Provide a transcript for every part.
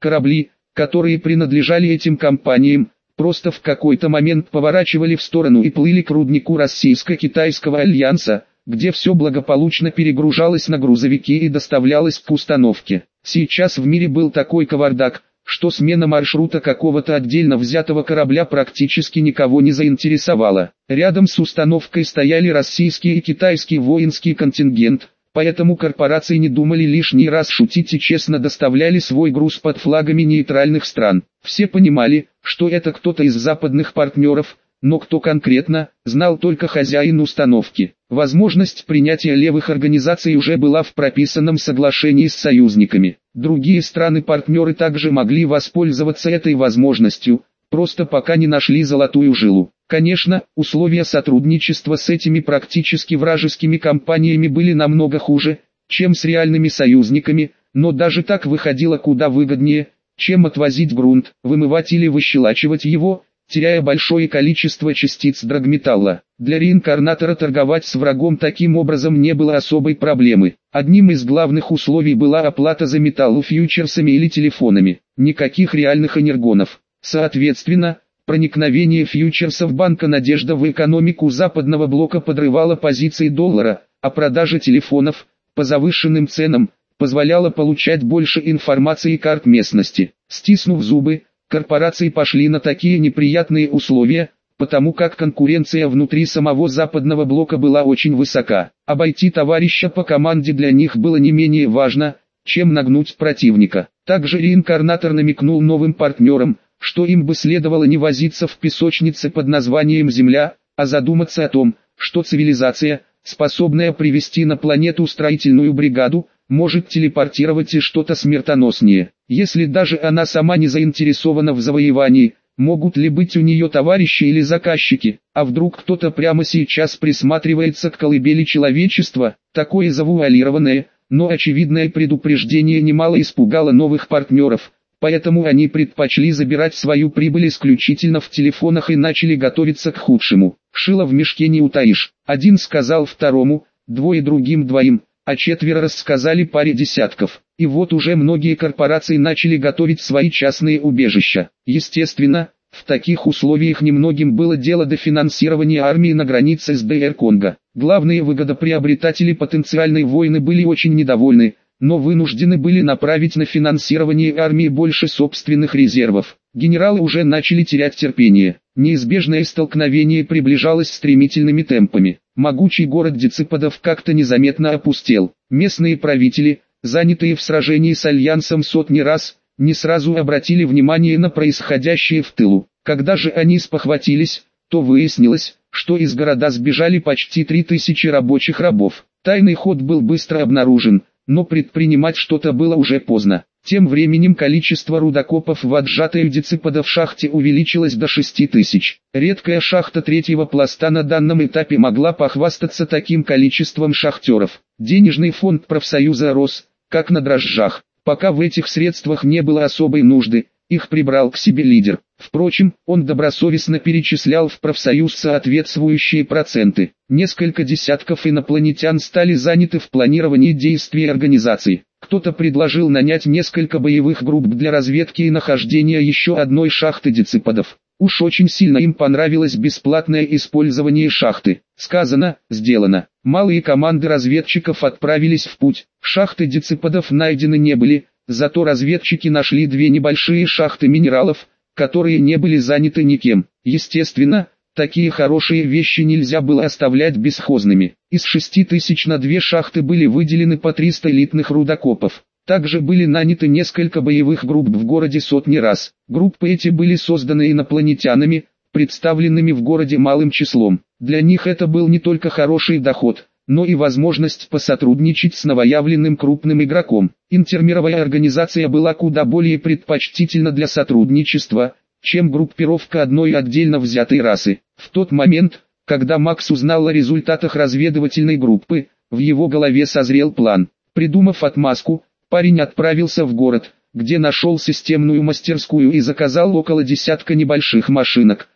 Корабли, которые принадлежали этим компаниям, просто в какой-то момент поворачивали в сторону и плыли к руднику Российско-Китайского альянса, где все благополучно перегружалось на грузовики и доставлялось к установке. Сейчас в мире был такой кавардак, что смена маршрута какого-то отдельно взятого корабля практически никого не заинтересовала. Рядом с установкой стояли российский и китайский воинский контингент, поэтому корпорации не думали лишний раз шутить и честно доставляли свой груз под флагами нейтральных стран. Все понимали, что это кто-то из западных партнеров, но кто конкретно, знал только хозяин установки. Возможность принятия левых организаций уже была в прописанном соглашении с союзниками. Другие страны-партнеры также могли воспользоваться этой возможностью, просто пока не нашли золотую жилу. Конечно, условия сотрудничества с этими практически вражескими компаниями были намного хуже, чем с реальными союзниками, но даже так выходило куда выгоднее, чем отвозить грунт, вымывать или выщелачивать его, теряя большое количество частиц драгметалла. Для реинкарнатора торговать с врагом таким образом не было особой проблемы. Одним из главных условий была оплата за металл фьючерсами или телефонами. Никаких реальных энергонов. Соответственно, проникновение фьючерсов Банка Надежда в экономику западного блока подрывало позиции доллара, а продажа телефонов, по завышенным ценам, позволяла получать больше информации и карт местности. Стиснув зубы, корпорации пошли на такие неприятные условия, потому как конкуренция внутри самого западного блока была очень высока. Обойти товарища по команде для них было не менее важно, чем нагнуть противника. Также реинкарнатор намекнул новым партнерам, что им бы следовало не возиться в песочнице под названием Земля, а задуматься о том, что цивилизация, способная привести на планету строительную бригаду, может телепортировать и что-то смертоноснее. Если даже она сама не заинтересована в завоевании, могут ли быть у нее товарищи или заказчики, а вдруг кто-то прямо сейчас присматривается к колыбели человечества? Такое завуалированное, но очевидное предупреждение немало испугало новых партнеров, поэтому они предпочли забирать свою прибыль исключительно в телефонах и начали готовиться к худшему. Шило в мешке не утаишь. Один сказал второму, двое другим двоим, а четверо рассказали паре десятков. И вот уже многие корпорации начали готовить свои частные убежища. Естественно, в таких условиях немногим было дело до финансирования армии на границе с ДР Конго. Главные выгодоприобретатели потенциальной войны были очень недовольны, но вынуждены были направить на финансирование армии больше собственных резервов. Генералы уже начали терять терпение. Неизбежное столкновение приближалось стремительными темпами. Могучий город Дециподов как-то незаметно опустел. Местные правители, занятые в сражении с Альянсом сотни раз, не сразу обратили внимание на происходящее в тылу. Когда же они спохватились, то выяснилось, что из города сбежали почти 3000 рабочих рабов. Тайный ход был быстро обнаружен, но предпринимать что-то было уже поздно. Тем временем количество рудокопов в отжатой Дециподов шахте увеличилось до 6000. Редкая шахта третьего пласта на данном этапе могла похвастаться таким количеством шахтеров. Денежный фонд профсоюза рос, как на дрожжах. Пока в этих средствах не было особой нужды, их прибрал к себе лидер. Впрочем, он добросовестно перечислял в профсоюз соответствующие проценты. Несколько десятков инопланетян стали заняты в планировании действий организации. Кто-то предложил нанять несколько боевых групп для разведки и нахождения еще одной шахты Дециподов. Уж очень сильно им понравилось бесплатное использование шахты. Сказано, сделано. Малые команды разведчиков отправились в путь. Шахты Дециподов найдены не были, зато разведчики нашли две небольшие шахты минералов, которые не были заняты никем. Естественно, такие хорошие вещи нельзя было оставлять бесхозными. Из 6000 на две шахты были выделены по 300 элитных рудокопов. Также были наняты несколько боевых групп в городе сотни раз. Группы эти были созданы инопланетянами, представленными в городе малым числом. Для них это был не только хороший доход, но и возможность посотрудничать с новоявленным крупным игроком. Интермировая организация была куда более предпочтительна для сотрудничества, чем группировка одной отдельно взятой расы. В тот момент, когда Макс узнал о результатах разведывательной группы, в его голове созрел план. Придумав отмазку, парень отправился в город, где нашел системную мастерскую и заказал около десятка небольших машинок,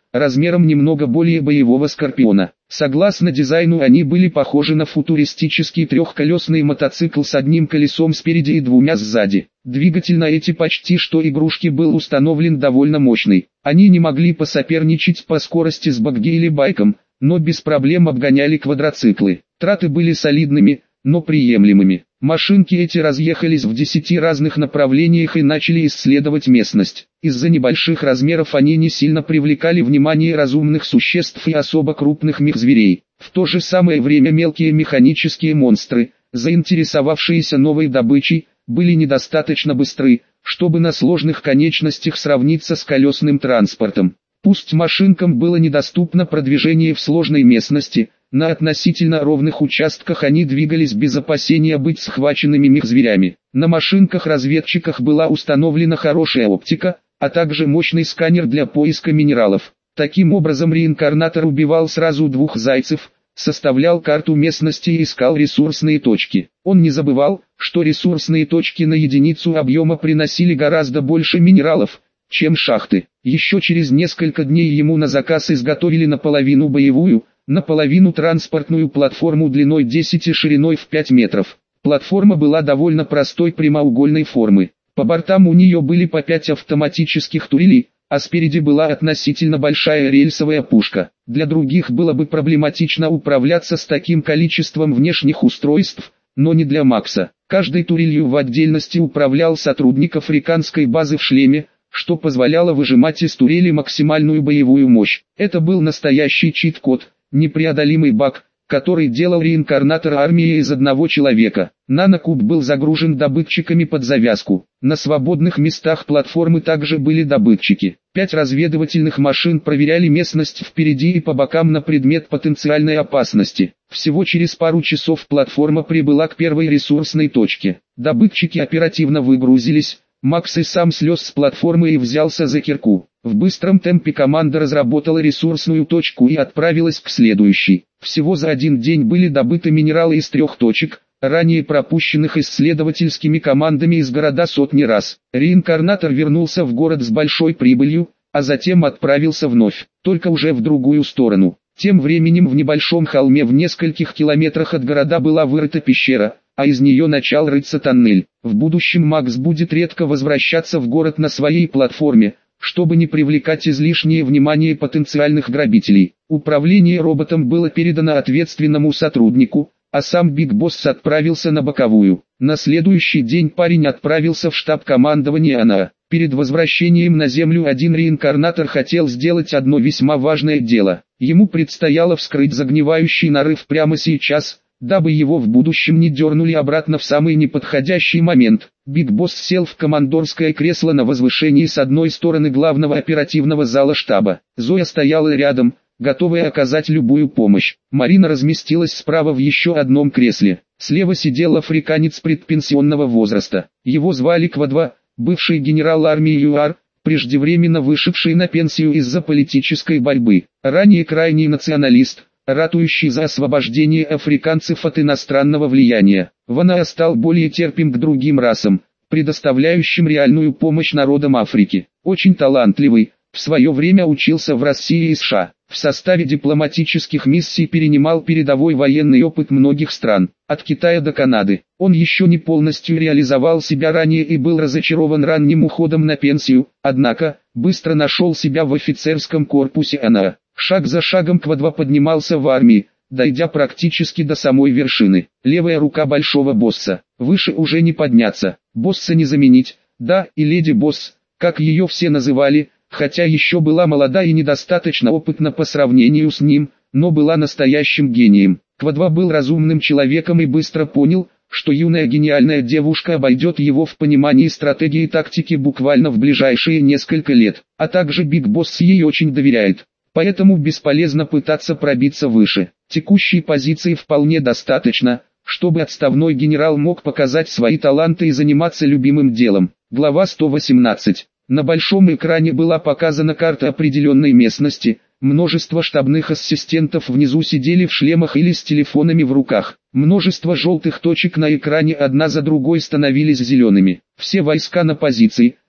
размером немного более боевого «Скорпиона». Согласно дизайну они были похожи на футуристический трехколесный мотоцикл с одним колесом спереди и двумя сзади. Двигатель на эти почти что игрушки был установлен довольно мощный. Они не могли посоперничать по скорости с багги или байком, но без проблем обгоняли квадроциклы. Траты были солидными, но приемлемыми. Машинки эти разъехались в 10 разных направлениях и начали исследовать местность. Из-за небольших размеров они не сильно привлекали внимание разумных существ и особо крупных мехзверей. В то же самое время мелкие механические монстры, заинтересовавшиеся новой добычей, были недостаточно быстры, чтобы на сложных конечностях сравниться с колесным транспортом. Пусть машинкам было недоступно продвижение в сложной местности, на относительно ровных участках они двигались без опасения быть схваченными мехзверями. На машинках-разведчиках была установлена хорошая оптика, а также мощный сканер для поиска минералов. Таким образом реинкарнатор убивал сразу двух зайцев, составлял карту местности и искал ресурсные точки. Он не забывал, что ресурсные точки на единицу объема приносили гораздо больше минералов, чем шахты. Еще через несколько дней ему на заказ изготовили наполовину боевую, наполовину транспортную платформу длиной 10 и шириной в 5 метров. Платформа была довольно простой прямоугольной формы. По бортам у нее были по 5 автоматических турелей, а спереди была относительно большая рельсовая пушка. Для других было бы проблематично управляться с таким количеством внешних устройств, но не для Макса. Каждой турелью в отдельности управлял сотрудник африканской базы в шлеме, что позволяло выжимать из турели максимальную боевую мощь. Это был настоящий чит-код, непреодолимый баг, который делал реинкарнатор армии из одного человека. Нанокуб был загружен добытчиками под завязку. На свободных местах платформы также были добытчики. 5 разведывательных машин проверяли местность впереди и по бокам на предмет потенциальной опасности. Всего через пару часов платформа прибыла к первой ресурсной точке. Добытчики оперативно выгрузились. Макс и сам слез с платформы и взялся за кирку. В быстром темпе команда разработала ресурсную точку и отправилась к следующей. Всего за один день были добыты минералы из 3 точек, ранее пропущенных исследовательскими командами из города сотни раз. Реинкарнатор вернулся в город с большой прибылью, а затем отправился вновь, только уже в другую сторону. Тем временем в небольшом холме в нескольких километрах от города была вырыта пещера, а из нее начал рыться тоннель. В будущем Макс будет редко возвращаться в город на своей платформе, чтобы не привлекать излишнее внимание потенциальных грабителей. Управление роботом было передано ответственному сотруднику, а сам Биг Босс отправился на боковую. На следующий день парень отправился в штаб командования АНА. Перед возвращением на Землю один реинкарнатор хотел сделать одно весьма важное дело. Ему предстояло вскрыть загнивающий нарыв прямо сейчас, дабы его в будущем не дернули обратно в самый неподходящий момент. Биг Босс сел в командорское кресло на возвышении с одной стороны главного оперативного зала штаба. Зоя стояла рядом, готовая оказать любую помощь. Марина разместилась справа в еще одном кресле. Слева сидел африканец предпенсионного возраста. Его звали Квадва, бывший генерал армии ЮАР, преждевременно вышедший на пенсию из-за политической борьбы. Ранее крайний националист, ратующий за освобождение африканцев от иностранного влияния. Вана стал более терпим к другим расам, предоставляющим реальную помощь народам Африки. Очень талантливый, в свое время учился в России и США. В составе дипломатических миссий перенимал передовой военный опыт многих стран, от Китая до Канады. Он еще не полностью реализовал себя ранее и был разочарован ранним уходом на пенсию, однако, быстро нашел себя в офицерском корпусе АНА. Шаг за шагом Квадва поднимался в армии, дойдя практически до самой вершины. Левая рука большого босса. Выше уже не подняться. Босса не заменить, да, и леди босс, как ее все называли, хотя еще была молода и недостаточно опытна по сравнению с ним, но была настоящим гением. Квадва был разумным человеком и быстро понял, что юная гениальная девушка обойдет его в понимании стратегии и тактики буквально в ближайшие несколько лет, а также Биг Босс ей очень доверяет. Поэтому бесполезно пытаться пробиться выше. Текущей позиции вполне достаточно, чтобы отставной генерал мог показать свои таланты и заниматься любимым делом. Глава 118. На большом экране была показана карта определенной местности. Множество штабных ассистентов внизу сидели в шлемах или с телефонами в руках. Множество желтых точек на экране одна за другой становились зелеными. Все войска на позиции,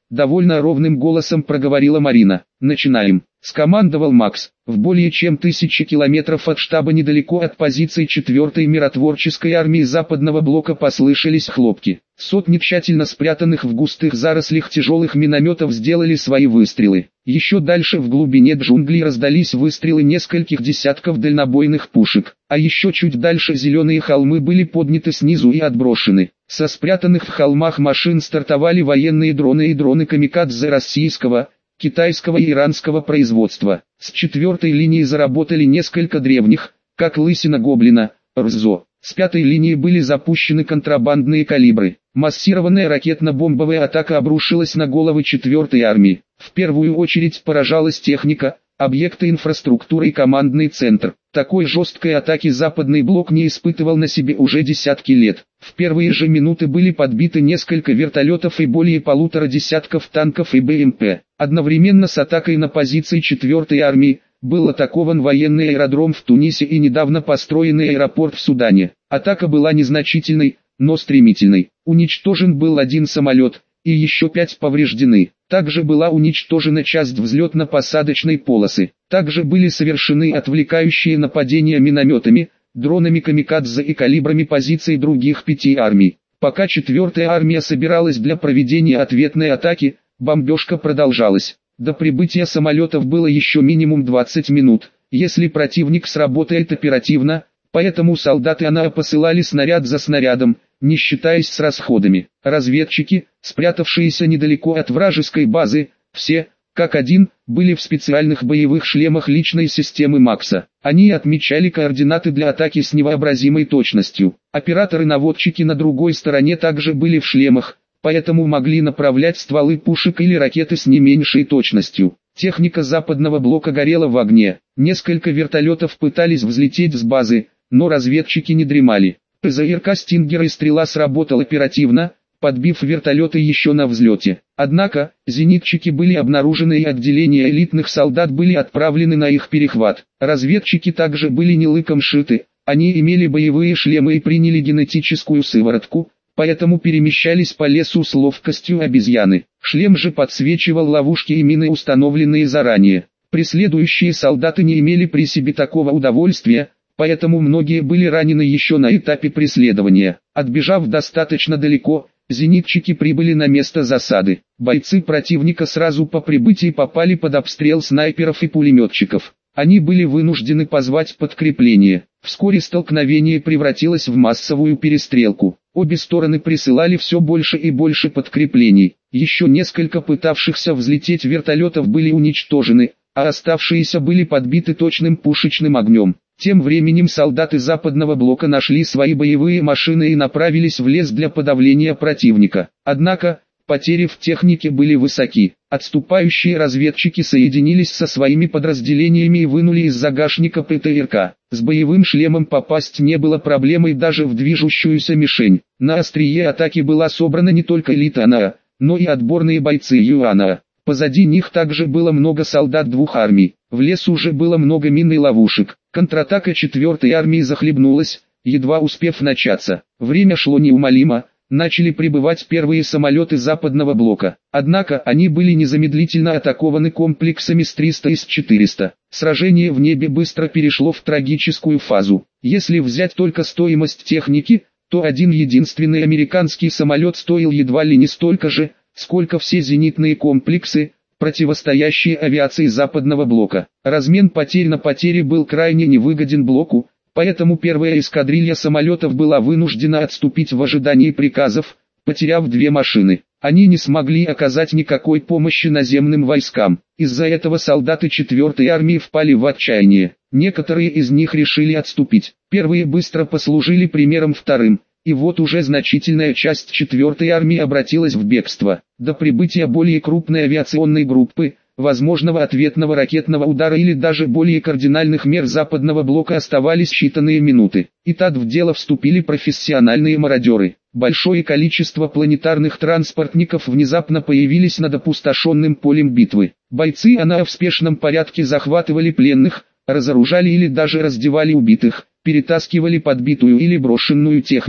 довольно ровным голосом проговорила Марина. «Начинаем», — скомандовал Макс. В более чем 1000 километров от штаба недалеко от позиций 4-й миротворческой армии Западного блока послышались хлопки. Сотни тщательно спрятанных в густых зарослях тяжелых минометов сделали свои выстрелы. Еще дальше в глубине джунглей раздались выстрелы нескольких десятков дальнобойных пушек, а еще чуть дальше зеленые холмы были подняты снизу и отброшены. Со спрятанных в холмах машин стартовали военные дроны и дроны камикадзе российского, китайского и иранского производства. С 4-й линии заработали несколько древних, как лысина гоблина, РЗО. С 5-й линии были запущены контрабандные калибры. Массированная ракетно-бомбовая атака обрушилась на головы 4-й армии. В первую очередь поражалась техника, объекты инфраструктуры и командный центр. Такой жесткой атаки Западный блок не испытывал на себе уже десятки лет. В первые же минуты были подбиты несколько вертолетов и более 1,5 десятков танков и БМП. Одновременно с атакой на позиции 4-й армии был атакован военный аэродром в Тунисе и недавно построенный аэропорт в Судане. Атака была незначительной, но стремительной. Уничтожен был один самолет, и еще 5 повреждены. Также была уничтожена часть взлетно-посадочной полосы. Также были совершены отвлекающие нападения минометами, дронами камикадзе и калибрами позиций других 5 армий. Пока 4-я армия собиралась для проведения ответной атаки, бомбежка продолжалась. До прибытия самолетов было еще минимум 20 минут, если противник сработает оперативно, поэтому солдаты АНА посылали снаряд за снарядом, не считаясь с расходами. Разведчики, спрятавшиеся недалеко от вражеской базы, все, как один, были в специальных боевых шлемах личной системы Макса. Они отмечали координаты для атаки с невообразимой точностью. Операторы-наводчики на другой стороне также были в шлемах, поэтому могли направлять стволы пушек или ракеты с не меньшей точностью. Техника Западного блока горела в огне. Несколько вертолетов пытались взлететь с базы, но разведчики не дремали. ПЗРК «Стингер» и «Стрела» сработал оперативно, подбив вертолеты еще на взлете. Однако, зенитчики были обнаружены и отделения элитных солдат были отправлены на их перехват. Разведчики также были не лыком шиты, они имели боевые шлемы и приняли генетическую сыворотку, поэтому перемещались по лесу с ловкостью обезьяны. Шлем же подсвечивал ловушки и мины, установленные заранее. Преследующие солдаты не имели при себе такого удовольствия, поэтому многие были ранены еще на этапе преследования. Отбежав достаточно далеко, зенитчики прибыли на место засады. Бойцы противника сразу по прибытии попали под обстрел снайперов и пулеметчиков. Они были вынуждены позвать подкрепление. Вскоре столкновение превратилось в массовую перестрелку. Обе стороны присылали все больше и больше подкреплений. Еще несколько пытавшихся взлететь вертолетов были уничтожены, а оставшиеся были подбиты точным пушечным огнем. Тем временем солдаты Западного блока нашли свои боевые машины и направились в лес для подавления противника. Однако, потери в технике были высоки. Отступающие разведчики соединились со своими подразделениями и вынули из загашника ПТРК. С боевым шлемом попасть не было проблемой даже в движущуюся мишень. На острие атаки была собрана не только элита АНА, но и отборные бойцы ЮАНА. Позади них также было много солдат двух армий. В лесу уже было много мин и ловушек. Контратака 4-й армии захлебнулась, едва успев начаться. Время шло неумолимо, начали прибывать первые самолеты Западного блока. Однако они были незамедлительно атакованы комплексами С-300 и С-400. Сражение в небе быстро перешло в трагическую фазу. Если взять только стоимость техники, то один единственный американский самолет стоил едва ли не столько же, сколько все зенитные комплексы, противостоящие авиации Западного блока. Размен потерь на потери был крайне невыгоден блоку, поэтому первая эскадрилья самолетов была вынуждена отступить в ожидании приказов, потеряв 2 машины. Они не смогли оказать никакой помощи наземным войскам. Из-за этого солдаты 4-й армии впали в отчаяние. Некоторые из них решили отступить. Первые быстро послужили примером вторым. И вот уже значительная часть 4-й армии обратилась в бегство. До прибытия более крупной авиационной группы, возможного ответного ракетного удара или даже более кардинальных мер Западного блока оставались считанные минуты. И так в дело вступили профессиональные мародеры. Большое количество планетарных транспортников внезапно появились над опустошенным полем битвы. Бойцы АНА в спешном порядке захватывали пленных, разоружали или даже раздевали убитых, перетаскивали подбитую или брошенную технику.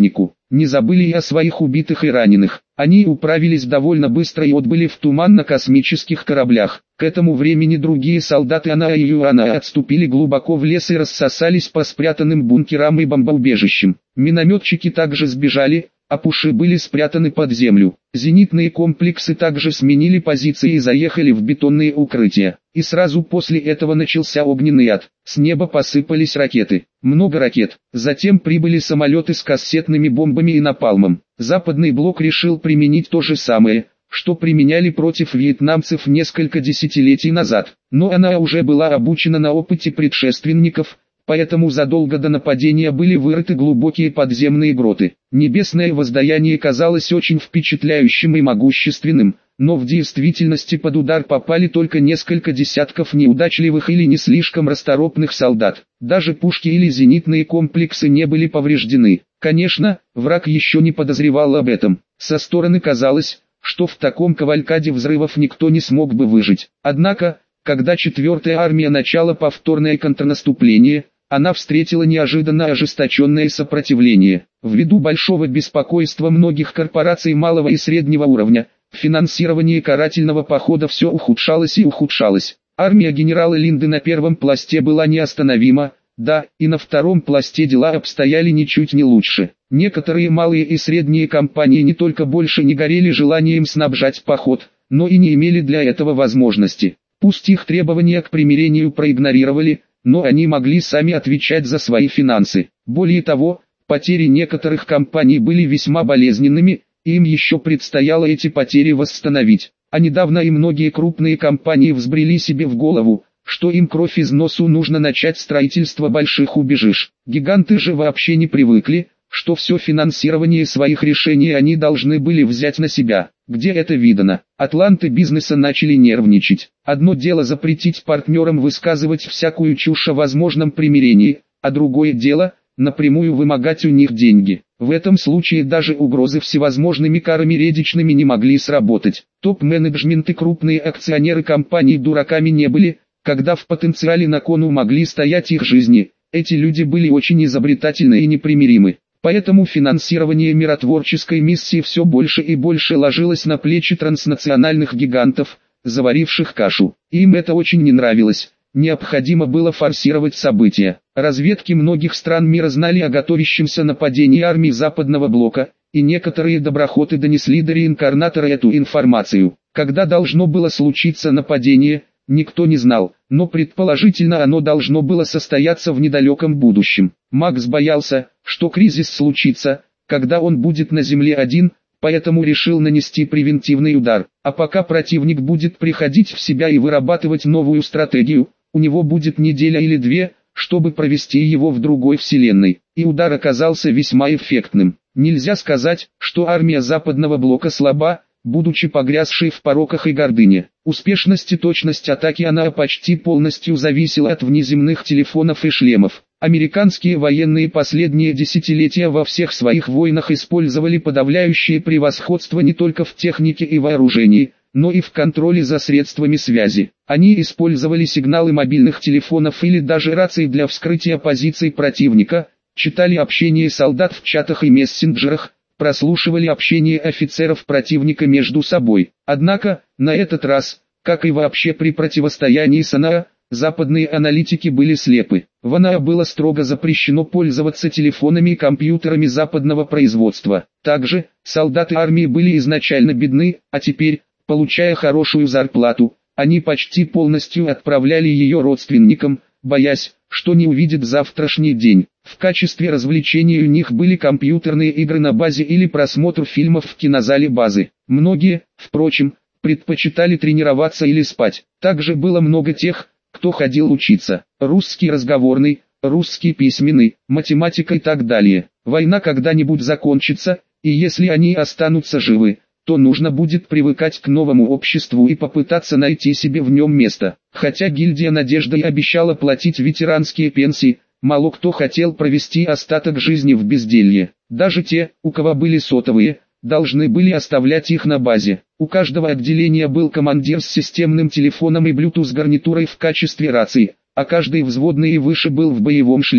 не забыли и о своих убитых и раненых. Они управились довольно быстро и отбыли в туман на космических кораблях. К этому времени другие солдаты Анаа и Юанаа отступили глубоко в лес и рассосались по спрятанным бункерам и бомбоубежищам. Минометчики также сбежали, а пуши были спрятаны под землю. Зенитные комплексы также сменили позиции и заехали в бетонные укрытия. И сразу после этого начался огненный ад. С неба посыпались ракеты. Много ракет. Затем прибыли самолеты с кассетными бомбами и напалмом. Западный блок решил применить то же самое, что применяли против вьетнамцев несколько десятилетий назад. Но она уже была обучена на опыте предшественников, поэтому задолго до нападения были вырыты глубокие подземные гроты. Небесное воздаяние казалось очень впечатляющим и могущественным, но в действительности под удар попали только несколько десятков неудачливых или не слишком расторопных солдат. Даже пушки или зенитные комплексы не были повреждены. Конечно, враг еще не подозревал об этом. Со стороны казалось, что в таком кавалькаде взрывов никто не смог бы выжить. Однако, когда 4-я армия начала повторное контрнаступление, она встретила неожиданно ожесточенное сопротивление. Ввиду большого беспокойства многих корпораций малого и среднего уровня, финансирование карательного похода все ухудшалось и ухудшалось. Армия генерала Линды на первом пласте была неостановима, да, и на втором пласте дела обстояли ничуть не лучше. Некоторые малые и средние компании не только больше не горели желанием снабжать поход, но и не имели для этого возможности. Пусть их требования к примирению проигнорировали, но они могли сами отвечать за свои финансы. Более того, потери некоторых компаний были весьма болезненными, и им еще предстояло эти потери восстановить. А недавно и многие крупные компании взбрели себе в голову, что им кровь из носу нужно начать строительство больших убежищ. Гиганты же вообще не привыкли, что все финансирование своих решений они должны были взять на себя. Где это видано? Атланты бизнеса начали нервничать. Одно дело запретить партнерам высказывать всякую чушь о возможном примирении, а другое дело – напрямую вымогать у них деньги. В этом случае даже угрозы всевозможными карами редичными не могли сработать. Топ-менеджмент и крупные акционеры компаний дураками не были, когда в потенциале на кону могли стоять их жизни. Эти люди были очень изобретательны и непримиримы. Поэтому финансирование миротворческой миссии все больше и больше ложилось на плечи транснациональных гигантов, заваривших кашу. Им это очень не нравилось. Необходимо было форсировать события. Разведки многих стран мира знали о готовящемся нападении армии Западного блока, и некоторые доброхоты донесли до реинкарнатора эту информацию. Когда должно было случиться нападение, никто не знал, но предположительно оно должно было состояться в недалеком будущем. Макс боялся, что кризис случится, когда он будет на Земле один, поэтому решил нанести превентивный удар. А пока противник будет приходить в себя и вырабатывать новую стратегию, у него будет неделя или две, чтобы провести его в другой вселенной. И удар оказался весьма эффектным. Нельзя сказать, что армия Западного блока слаба, будучи погрязшей в пороках и гордыне. Успешность и точность атаки она почти полностью зависела от внеземных телефонов и шлемов. Американские военные последние десятилетия во всех своих войнах использовали подавляющее превосходство не только в технике и вооружении, но и в контроле за средствами связи. Они использовали сигналы мобильных телефонов или даже раций для вскрытия позиций противника, читали общение солдат в чатах и мессенджерах, прослушивали общение офицеров противника между собой. Однако, на этот раз, как и вообще при противостоянии с Анаа, западные аналитики были слепы. В Анаа было строго запрещено пользоваться телефонами и компьютерами западного производства. Также, солдаты армии были изначально бедны, а теперь, получая хорошую зарплату, они почти полностью отправляли ее родственникам, боясь, что не увидят завтрашний день. В качестве развлечений у них были компьютерные игры на базе или просмотр фильмов в кинозале базы. Многие, впрочем, предпочитали тренироваться или спать. Также было много тех, кто ходил учиться. Русский разговорный, русский письменный, математика и так далее. Война когда-нибудь закончится, и если они останутся живы, то нужно будет привыкать к новому обществу и попытаться найти себе в нем место. Хотя гильдия Надежда и обещала платить ветеранские пенсии, мало кто хотел провести остаток жизни в безделье. Даже те, у кого были сотовые, должны были оставлять их на базе. У каждого отделения был командир с системным телефоном и Bluetooth гарнитурой в качестве рации, а каждый взводный и выше был в боевом шлеме.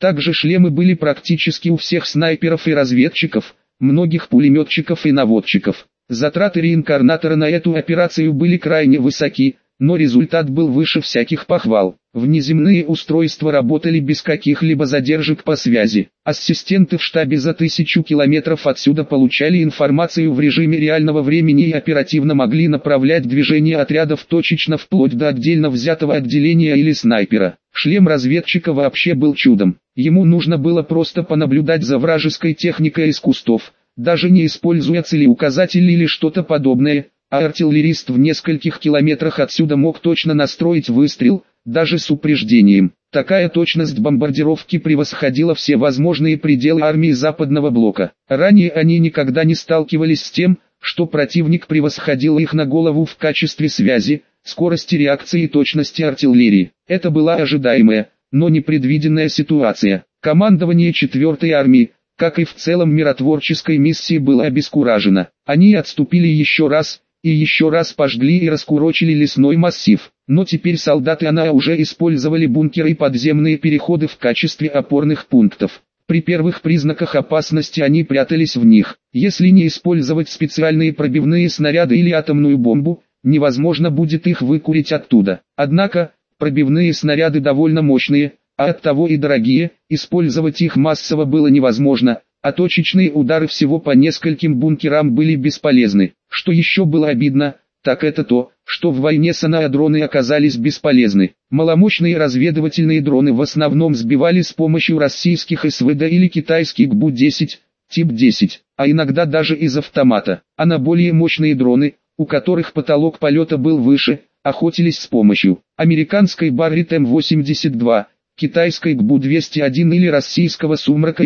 Также шлемы были практически у всех снайперов и разведчиков, многих пулеметчиков и наводчиков. Затраты реинкарнатора на эту операцию были крайне высоки, но результат был выше всяких похвал. Внеземные устройства работали без каких-либо задержек по связи. Ассистенты в штабе за 1000 километров отсюда получали информацию в режиме реального времени и оперативно могли направлять движение отрядов точечно вплоть до отдельно взятого отделения или снайпера. Шлем разведчика вообще был чудом. Ему нужно было просто понаблюдать за вражеской техникой из кустов, даже не используя целеуказатель или что-то подобное, а артиллерист в нескольких километрах отсюда мог точно настроить выстрел, даже с упреждением. Такая точность бомбардировки превосходила все возможные пределы армии Западного блока. Ранее они никогда не сталкивались с тем, что противник превосходил их на голову в качестве связи, скорости реакции и точности артиллерии. Это была ожидаемая, но непредвиденная ситуация. Командование 4-й армии, как и в целом миротворческой миссии, было обескуражено. Они отступили еще раз пожгли и раскурочили лесной массив. Но теперь солдаты АНА уже использовали бункеры и подземные переходы в качестве опорных пунктов. При первых признаках опасности они прятались в них. Если не использовать специальные пробивные снаряды или атомную бомбу, невозможно будет их выкурить оттуда. Однако, пробивные снаряды довольно мощные, а оттого и дорогие, использовать их массово было невозможно, а точечные удары всего по нескольким бункерам были бесполезны. Что еще было обидно, так это то, что в войне с АНА дроны оказались бесполезны. Маломощные разведывательные дроны в основном сбивали с помощью российских СВД или китайских ГБУ-10, тип 10, а иногда даже из автомата. А на более мощные дроны, у которых потолок полета был выше, охотились с помощью американской Барретт М82, китайской ГБУ-201 или российского Сумрака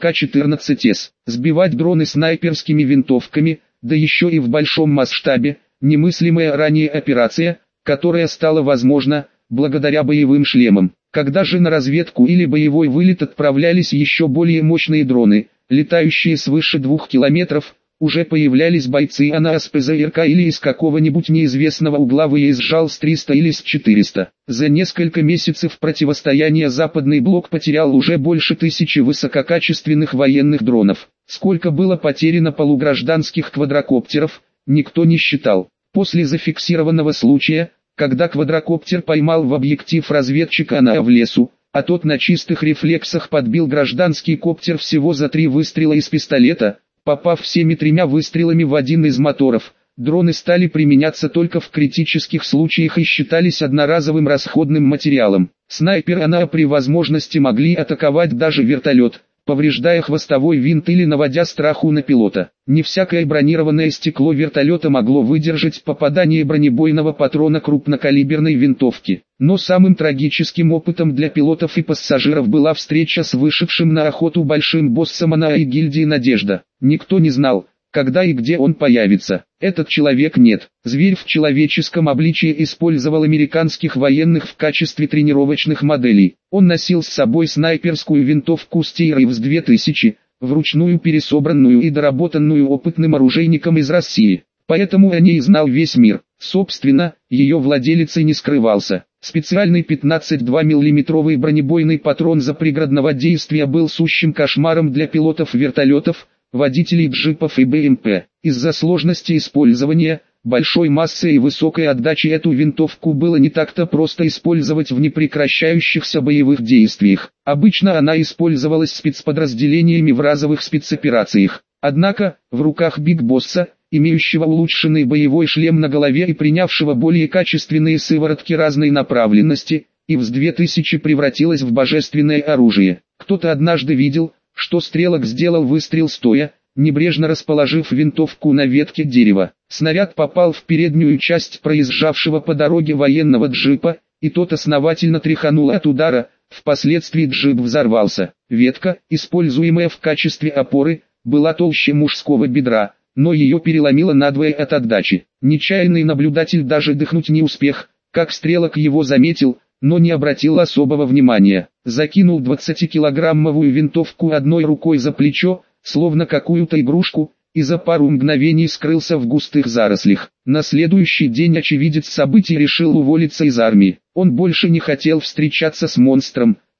СВЛК-14С. Сбивать дроны снайперскими винтовками, да еще и в большом масштабе, немыслимая ранее операция, которая стала возможна, благодаря боевым шлемам. Когда же на разведку или боевой вылет отправлялись еще более мощные дроны, летающие свыше 2 километров, уже появлялись бойцы АНА с ПЗРК или из какого-нибудь неизвестного угла выезжал с 300 или с 400. За несколько месяцев противостояния Западный блок потерял уже больше 1000 высококачественных военных дронов. Сколько было потеряно полугражданских квадрокоптеров, никто не считал. После зафиксированного случая, когда квадрокоптер поймал в объектив разведчика АНА в лесу, а тот на чистых рефлексах подбил гражданский коптер всего за 3 выстрела из пистолета, попав всеми 3 выстрелами в один из моторов, дроны стали применяться только в критических случаях и считались одноразовым расходным материалом. Снайперы АНА при возможности могли атаковать даже вертолет, повреждая хвостовой винт или наводя страху на пилота. Не всякое бронированное стекло вертолета могло выдержать попадание бронебойного патрона крупнокалиберной винтовки. Но самым трагическим опытом для пилотов и пассажиров была встреча с вышедшим на охоту большим боссом АНА и гильдии «Надежда». Никто не знал, когда и где он появится. Этот человек нет. Зверь в человеческом обличии использовал американских военных в качестве тренировочных моделей. Он носил с собой снайперскую винтовку Steyr 2000, вручную пересобранную и доработанную опытным оружейником из России. Поэтому о ней знал весь мир. Собственно, ее владелец и не скрывался. Специальный 15,2 мм бронебойный патрон запригородного действия был сущим кошмаром для пилотов вертолетов, водителей джипов и БМП. Из-за сложности использования, большой массы и высокой отдачи эту винтовку было не так-то просто использовать в непрекращающихся боевых действиях. Обычно она использовалась спецподразделениями в разовых спецоперациях. Однако, в руках Биг Босса, имеющего улучшенный боевой шлем на голове и принявшего более качественные сыворотки разной направленности, ИВЗ-2000 превратилась в божественное оружие. Кто-то однажды видел, что стрелок сделал выстрел стоя, небрежно расположив винтовку на ветке дерева. Снаряд попал в переднюю часть проезжавшего по дороге военного джипа, и тот основательно тряханул от удара, впоследствии джип взорвался. Ветка, используемая в качестве опоры, была толще мужского бедра, но ее переломило надвое от отдачи. Нечаянный наблюдатель даже дыхнуть не успел, как стрелок его заметил, но не обратил особого внимания. Закинул 20-килограммовую винтовку одной рукой за плечо, словно какую-то игрушку, и за пару мгновений скрылся в густых зарослях. На следующий день очевидец событий решил уволиться из армии. Он больше не хотел встречаться с монстром,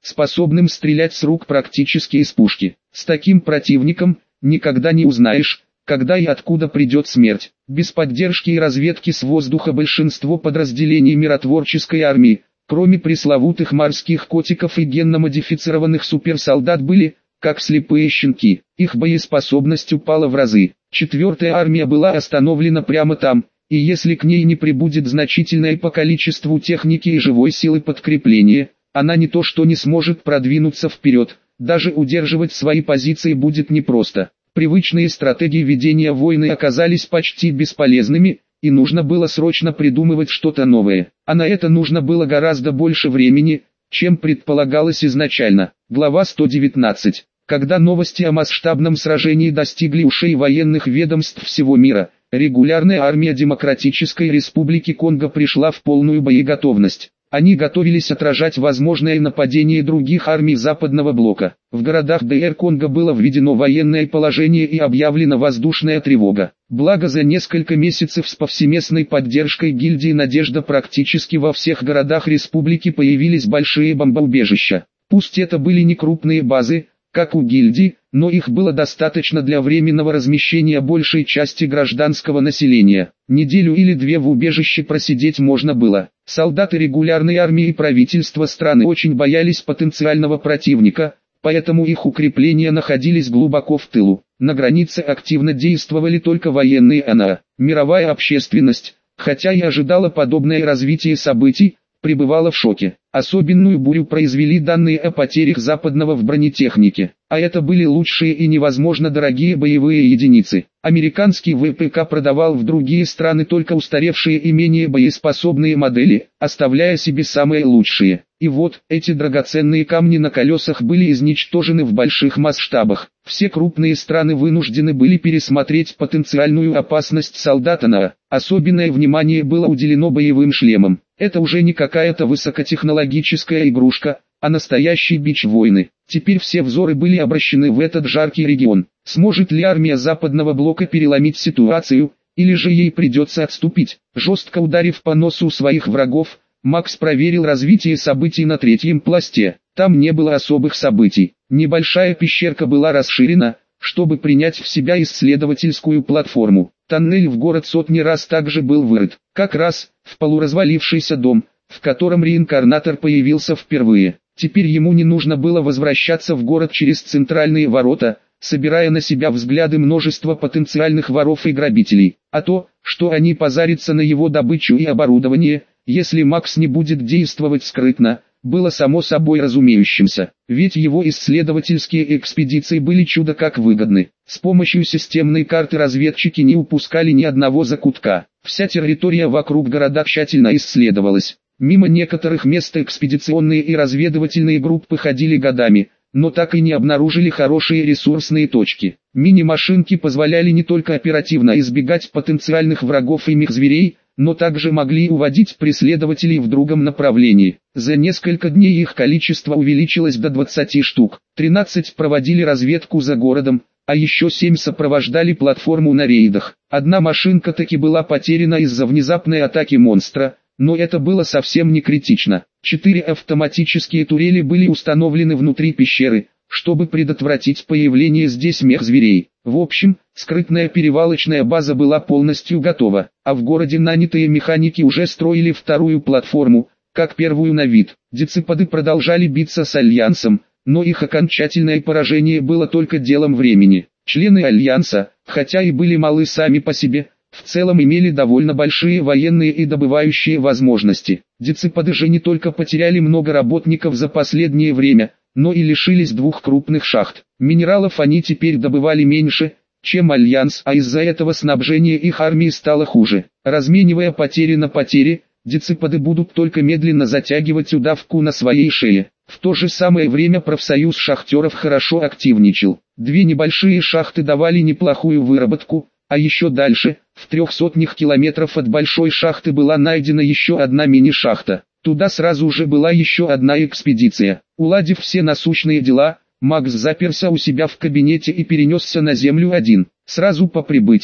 способным стрелять с рук практически из пушки. С таким противником никогда не узнаешь, когда и откуда придет смерть. Без поддержки и разведки с воздуха большинство подразделений миротворческой армии, кроме пресловутых морских котиков и генно-модифицированных суперсолдат, были, как слепые щенки. Их боеспособность упала в разы. 4-я армия была остановлена прямо там, и если к ней не прибудет значительное по количеству техники и живой силы подкрепления, она не то что не сможет продвинуться вперед, даже удерживать свои позиции будет непросто. Привычные стратегии ведения войны оказались почти бесполезными, и нужно было срочно придумывать что-то новое. А на это нужно было гораздо больше времени, чем предполагалось изначально. Глава 119. Когда новости о масштабном сражении достигли ушей военных ведомств всего мира, регулярная армия Демократической Республики Конго пришла в полную боеготовность. Они готовились отражать возможное нападение других армий Западного блока. В городах ДР Конго было введено военное положение и объявлена воздушная тревога. Благо за несколько месяцев с повсеместной поддержкой гильдии «Надежда» практически во всех городах республики появились большие бомбоубежища. Пусть это были не крупные базы, как у гильдии, но их было достаточно для временного размещения большей части гражданского населения. Неделю или две в убежище просидеть можно было. Солдаты регулярной армии и правительства страны очень боялись потенциального противника, поэтому их укрепления находились глубоко в тылу. На границе активно действовали только военные НА. Мировая общественность, хотя и ожидала подобное развитие событий, пребывала в шоке. Особенную бурю произвели данные о потерях Западного в бронетехнике, а это были лучшие и невозможно дорогие боевые единицы. Американский ВПК продавал в другие страны только устаревшие и менее боеспособные модели, оставляя себе самые лучшие. И вот, эти драгоценные камни на колесах были изничтожены в больших масштабах. Все крупные страны вынуждены были пересмотреть потенциальную опасность солдата НА. Особенное внимание было уделено боевым шлемам. Это уже не какая-то высокотехнологическая игрушка, а настоящий бич войны. Теперь все взоры были обращены в этот жаркий регион. Сможет ли армия Западного блока переломить ситуацию, или же ей придется отступить? Жестко ударив по носу своих врагов, Макс проверил развитие событий на 3-м пласте. Там не было особых событий. Небольшая пещерка была расширена, чтобы принять в себя исследовательскую платформу. Тоннель в город сотни раз также был вырыт. Как раз в полуразвалившийся дом, в котором реинкарнатор появился впервые. Теперь ему не нужно было возвращаться в город через центральные ворота, собирая на себя взгляды множества потенциальных воров и грабителей. А то, что они позарятся на его добычу и оборудование, если Макс не будет действовать скрытно, было само собой разумеющимся, ведь его исследовательские экспедиции были чудо как выгодны. С помощью системной карты разведчики не упускали ни одного закутка. Вся территория вокруг города тщательно исследовалась. Мимо некоторых мест экспедиционные и разведывательные группы ходили годами, но так и не обнаружили хорошие ресурсные точки. Мини-машинки позволяли не только оперативно избегать потенциальных врагов и мехзверей, но также могли уводить преследователей в другом направлении. За несколько дней их количество увеличилось до 20 штук. 13 проводили разведку за городом, а еще 7 сопровождали платформу на рейдах. Одна машинка таки была потеряна из-за внезапной атаки монстра, но это было совсем не критично. 4 автоматические турели были установлены внутри пещеры, чтобы предотвратить появление здесь мехзверей. В общем, скрытная перевалочная база была полностью готова, а в городе нанятые механики уже строили 2-ю платформу, как 1-ю на вид. Дециподы продолжали биться с Альянсом, но их окончательное поражение было только делом времени. Члены Альянса, хотя и были малы сами по себе, в целом имели довольно большие военные и добывающие возможности. Дециподы же не только потеряли много работников за последнее время, но и лишились 2 крупных шахт. Минералов они теперь добывали меньше, чем Альянс, а из-за этого снабжение их армии стало хуже. Разменивая потери на потери, дециподы будут только медленно затягивать удавку на своей шее. В то же самое время профсоюз шахтеров хорошо активничал. 2 небольшие шахты давали неплохую выработку, а еще дальше, в 300 километров от большой шахты была найдена еще одна мини-шахта. Туда сразу же была еще одна экспедиция. Уладив все насущные дела, Макс заперся у себя в кабинете и перенесся на Землю один. Сразу по прибытию,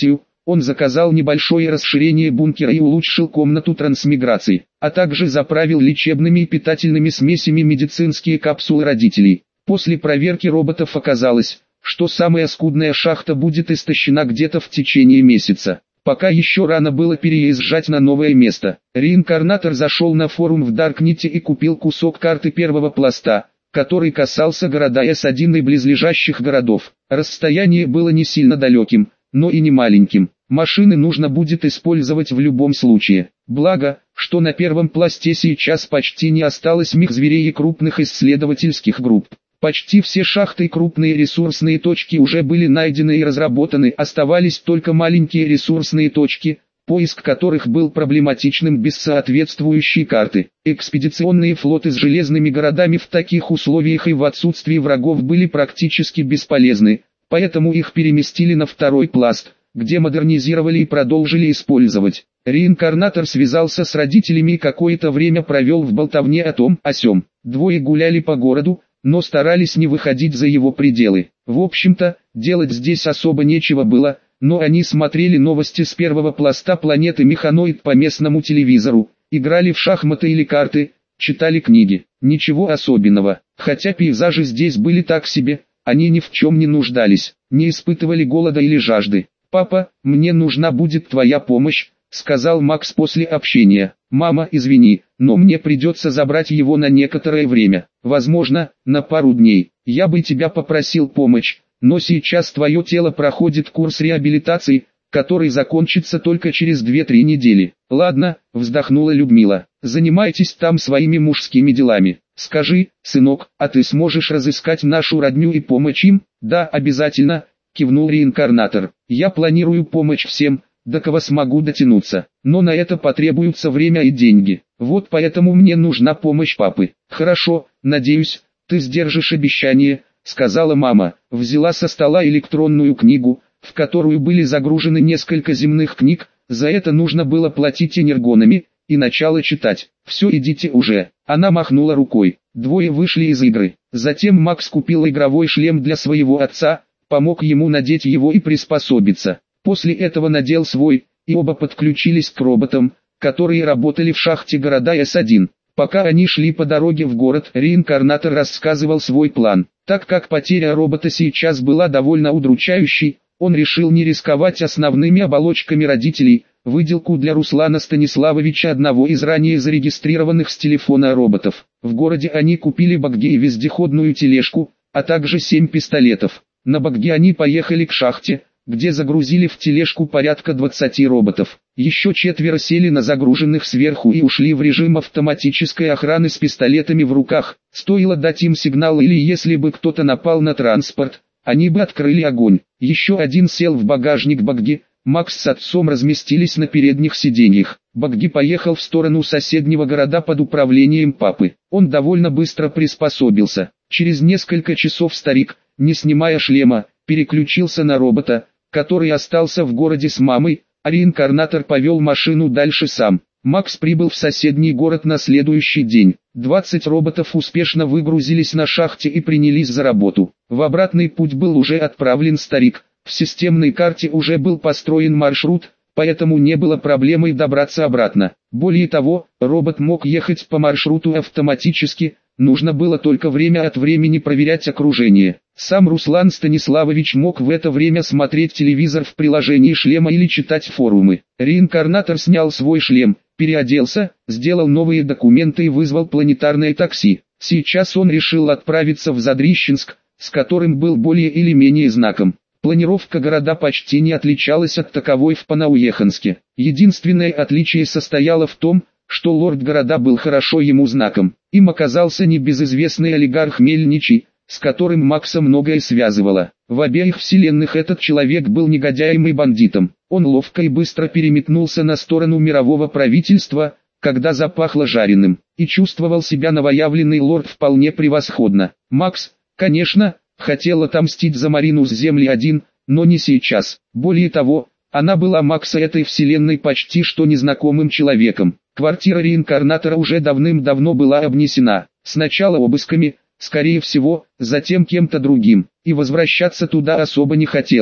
Он заказал небольшое расширение бункера и улучшил комнату трансмиграции, а также заправил лечебными и питательными смесями медицинские капсулы родителей. После проверки роботов оказалось, что самая скудная шахта будет истощена где-то в течение месяца. Пока еще рано было переезжать на новое место. Реинкарнатор зашел на форум в Даркнете и купил кусок карты первого пласта, который касался города С1 и близлежащих городов. Расстояние было не сильно далеким, но и не маленьким. Машины нужно будет использовать в любом случае. Благо, что на первом пласте сейчас почти не осталось мехзверей и крупных исследовательских групп. Почти все шахты и крупные ресурсные точки уже были найдены и разработаны, оставались только маленькие ресурсные точки, поиск которых был проблематичным без соответствующей карты. Экспедиционные флоты с железными городами в таких условиях и в отсутствии врагов были практически бесполезны, поэтому их переместили на второй пласт, где модернизировали и продолжили использовать. Реинкарнатор связался с родителями и какое-то время провел в болтовне о том о сём. Двое гуляли по городу, но старались не выходить за его пределы. В общем-то, делать здесь особо нечего было, но они смотрели новости с первого пласта планеты Механоид по местному телевизору, играли в шахматы или карты, читали книги. Ничего особенного, хотя пейзажи здесь были так себе, они ни в чем не нуждались, не испытывали голода или жажды. «Папа, мне нужна будет твоя помощь», — сказал Макс после общения. «Мама, извини, но мне придется забрать его на некоторое время, возможно, на пару дней. Я бы тебя попросил помочь, но сейчас твое тело проходит курс реабилитации, который закончится только через 2-3 недели». «Ладно», — вздохнула Людмила, — «занимайтесь там своими мужскими делами. Скажи, сынок, а ты сможешь разыскать нашу родню и помочь им?» «Да, обязательно», — кивнул реинкарнатор. «Я планирую помочь всем, до кого смогу дотянуться, но на это потребуется время и деньги. Вот поэтому мне нужна помощь папы». «Хорошо, надеюсь, ты сдержишь обещание», — сказала мама. Взяла со стола электронную книгу, в которую были загружены несколько земных книг, за это нужно было платить энергонами, и начала читать. «Все, идите уже». Она махнула рукой. Двое вышли из игры. Затем Макс купил игровой шлем для своего отца, помог ему надеть его и приспособиться. После этого надел свой, и оба подключились к роботам, которые работали в шахте города С1. Пока они шли по дороге в город, реинкарнатор рассказывал свой план. Так как потеря робота сейчас была довольно удручающей, он решил не рисковать основными оболочками родителей, выделку для Руслана Станиславовича, одного из ранее зарегистрированных с телефона роботов. В городе они купили багги и вездеходную тележку, а также 7 пистолетов. На багги они поехали к шахте, где загрузили в тележку порядка 20 роботов. Еще 4 сели на загруженных сверху и ушли в режим автоматической охраны с пистолетами в руках. Стоило дать им сигнал или если бы кто-то напал на транспорт, они бы открыли огонь. Еще один сел в багажник багги, Макс с отцом разместились на передних сиденьях. Багги поехал в сторону соседнего города под управлением папы. Он довольно быстро приспособился. Через несколько часов старик, не снимая шлема, переключился на робота, который остался в городе с мамой, а реинкарнатор повел машину дальше сам. Макс прибыл в соседний город на следующий день. 20 роботов успешно выгрузились на шахте и принялись за работу. В обратный путь был уже отправлен старик. В системной карте уже был построен маршрут, поэтому не было проблемой добраться обратно. Более того, робот мог ехать по маршруту автоматически, нужно было только время от времени проверять окружение. Сам Руслан Станиславович мог в это время смотреть телевизор в приложении шлема или читать форумы. Реинкарнатор снял свой шлем, переоделся, сделал новые документы и вызвал планетарное такси. Сейчас он решил отправиться в Задрищенск, с которым был более или менее знаком. Планировка города почти не отличалась от таковой в Панауеханске. Единственное отличие состояло в том, что лорд города был хорошо ему знаком. Им оказался небезызвестный олигарх Мельничий, с которым Макса многое связывало. В обеих вселенных этот человек был негодяем и бандитом. Он ловко и быстро переметнулся на сторону мирового правительства, когда запахло жареным, и чувствовал себя новоявленный лорд вполне превосходно. Макс, конечно, хотел отомстить за Марину с Земли-1, но не сейчас. Более того, она была Макса этой вселенной почти что незнакомым человеком. Квартира реинкарнатора уже давным-давно была обнесена, сначала обысками, скорее всего, затем кем-то другим, и возвращаться туда особо не хотелось.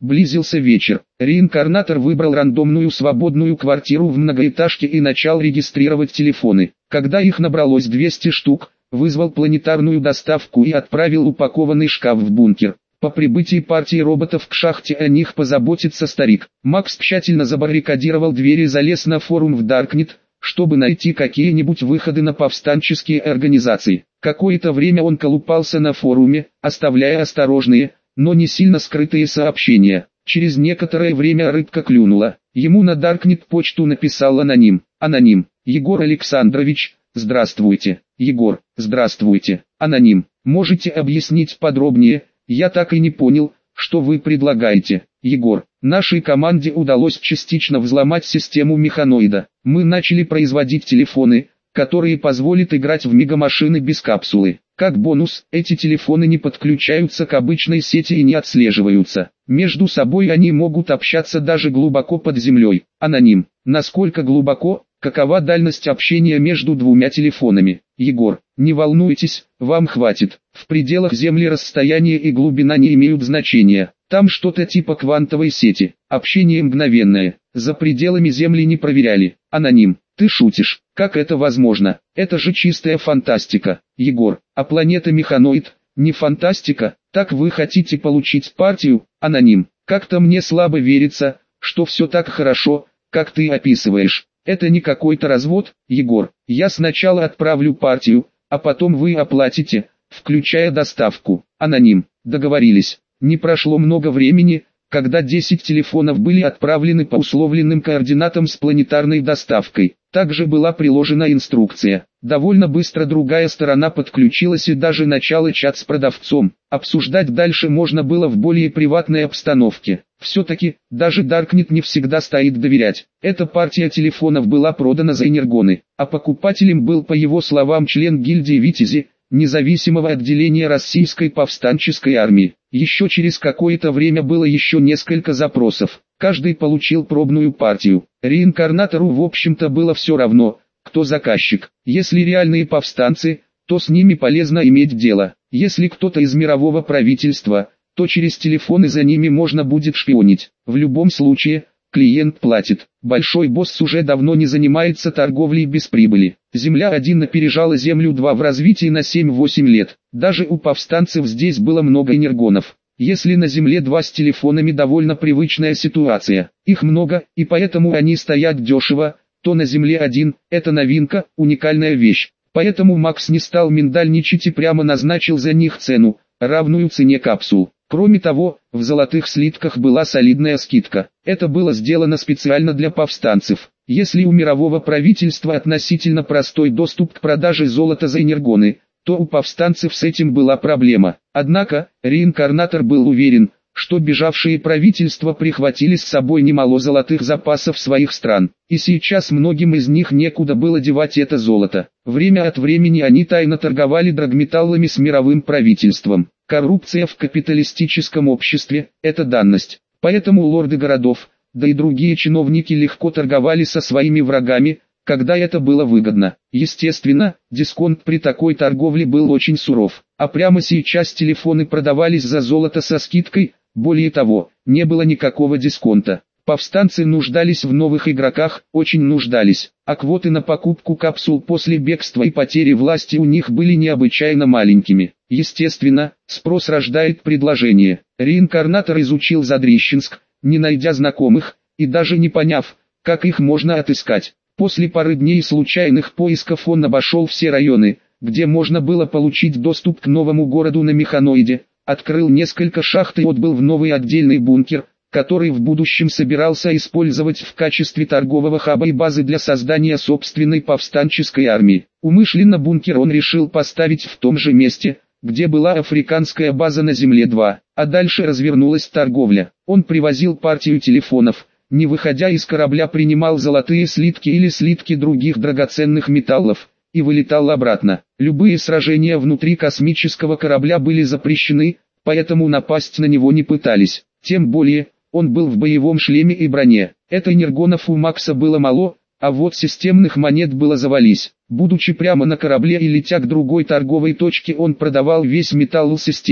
Близился вечер. Реинкарнатор выбрал рандомную свободную квартиру в многоэтажке и начал регистрировать телефоны. Когда их набралось 200 штук, вызвал планетарную доставку и отправил упакованный шкаф в бункер. По прибытии партии роботов к шахте о них позаботится старик. Макс тщательно забаррикадировал двери и залез на форум в Darknet, чтобы найти какие-нибудь выходы на повстанческие организации. Какое-то время он колупался на форуме, оставляя осторожные, но не сильно скрытые сообщения. Через некоторое время рыбка клюнула. Ему на Darknet почту написал аноним. Аноним. Егор Александрович, здравствуйте. Егор, здравствуйте. Аноним. Можете объяснить подробнее? Я так и не понял, что вы предлагаете. Егор, нашей команде удалось частично взломать систему механоида. Мы начали производить телефоны, которые позволят играть в мегамашины без капсулы. Как бонус, эти телефоны не подключаются к обычной сети и не отслеживаются. Между собой они могут общаться даже глубоко под землей. Аноним. Насколько глубоко? Какова дальность общения между двумя телефонами? Егор, не волнуйтесь, вам хватит. В пределах Земли расстояние и глубина не имеют значения. Там что-то типа квантовой сети. Общение мгновенное. За пределами Земли не проверяли. Аноним. Ты шутишь. Как это возможно? Это же чистая фантастика. Егор, а планета Механоид, не фантастика? Так вы хотите получить партию? Аноним. Как-то мне слабо верится, что все так хорошо, как ты описываешь. Это не какой-то развод, Егор. Я сначала отправлю партию, а потом вы оплатите, включая доставку. Аноним. Договорились. Не прошло много времени, когда 10 телефонов были отправлены по условленным координатам с планетарной доставкой. Также была приложена инструкция. Довольно быстро другая сторона подключилась и даже начала чат с продавцом. Обсуждать дальше можно было в более приватной обстановке. Все-таки, даже Darknet не всегда стоит доверять. Эта партия телефонов была продана за энергоны, а покупателем был, по его словам, член гильдии Витязи, независимого отделения российской повстанческой армии. Еще через какое-то время было еще несколько запросов. Каждый получил пробную партию. Реинкарнатору в общем-то было все равно, кто заказчик. Если реальные повстанцы, то с ними полезно иметь дело. Если кто-то из мирового правительства, то через телефоны за ними можно будет шпионить. В любом случае, клиент платит. Большой босс уже давно не занимается торговлей без прибыли. Земля-1 опережала Землю-2 в развитии на 7-8 лет. Даже у повстанцев здесь было много энергонов. Если на Земле-2 с телефонами довольно привычная ситуация, их много, и поэтому они стоят дешево, то на Земле-1 это новинка, уникальная вещь. Поэтому Макс не стал миндальничать и прямо назначил за них цену, равную цене капсул. Кроме того, в золотых слитках была солидная скидка. Это было сделано специально для повстанцев. Если у мирового правительства относительно простой доступ к продаже золота за энергоны, то у повстанцев с этим была проблема. Однако, реинкарнатор был уверен, что бежавшие правительства прихватили с собой немало золотых запасов своих стран, и сейчас многим из них некуда было девать это золото. Время от времени они тайно торговали драгметаллами с мировым правительством. Коррупция в капиталистическом обществе – это данность. Поэтому лорды городов, да и другие чиновники легко торговали со своими врагами, когда это было выгодно. Естественно, дисконт при такой торговле был очень суров. А прямо сейчас телефоны продавались за золото со скидкой, более того, не было никакого дисконта. Повстанцы нуждались в новых игроках, очень нуждались, а квоты на покупку капсул после бегства и потери власти у них были необычайно маленькими. Естественно, спрос рождает предложение. Реинкарнатор изучил Задрищенск, не найдя знакомых, и даже не поняв, как их можно отыскать. После пары дней случайных поисков он обошел все районы, где можно было получить доступ к новому городу на Механоиде, открыл несколько шахт и отбыл в новый отдельный бункер, который в будущем собирался использовать в качестве торгового хаба и базы для создания собственной повстанческой армии. Умышленно бункер он решил поставить в том же месте, где была африканская база на Земле-2, а дальше развернулась торговля. Он привозил партию телефонов, не выходя из корабля принимал золотые слитки или слитки других драгоценных металлов, и вылетал обратно. Любые сражения внутри космического корабля были запрещены, поэтому напасть на него не пытались. Тем более, он был в боевом шлеме и броне. Это энергонов у Макса было мало, а вот системных монет было завались. Будучи прямо на корабле и летя к другой торговой точке, он продавал весь металл системе,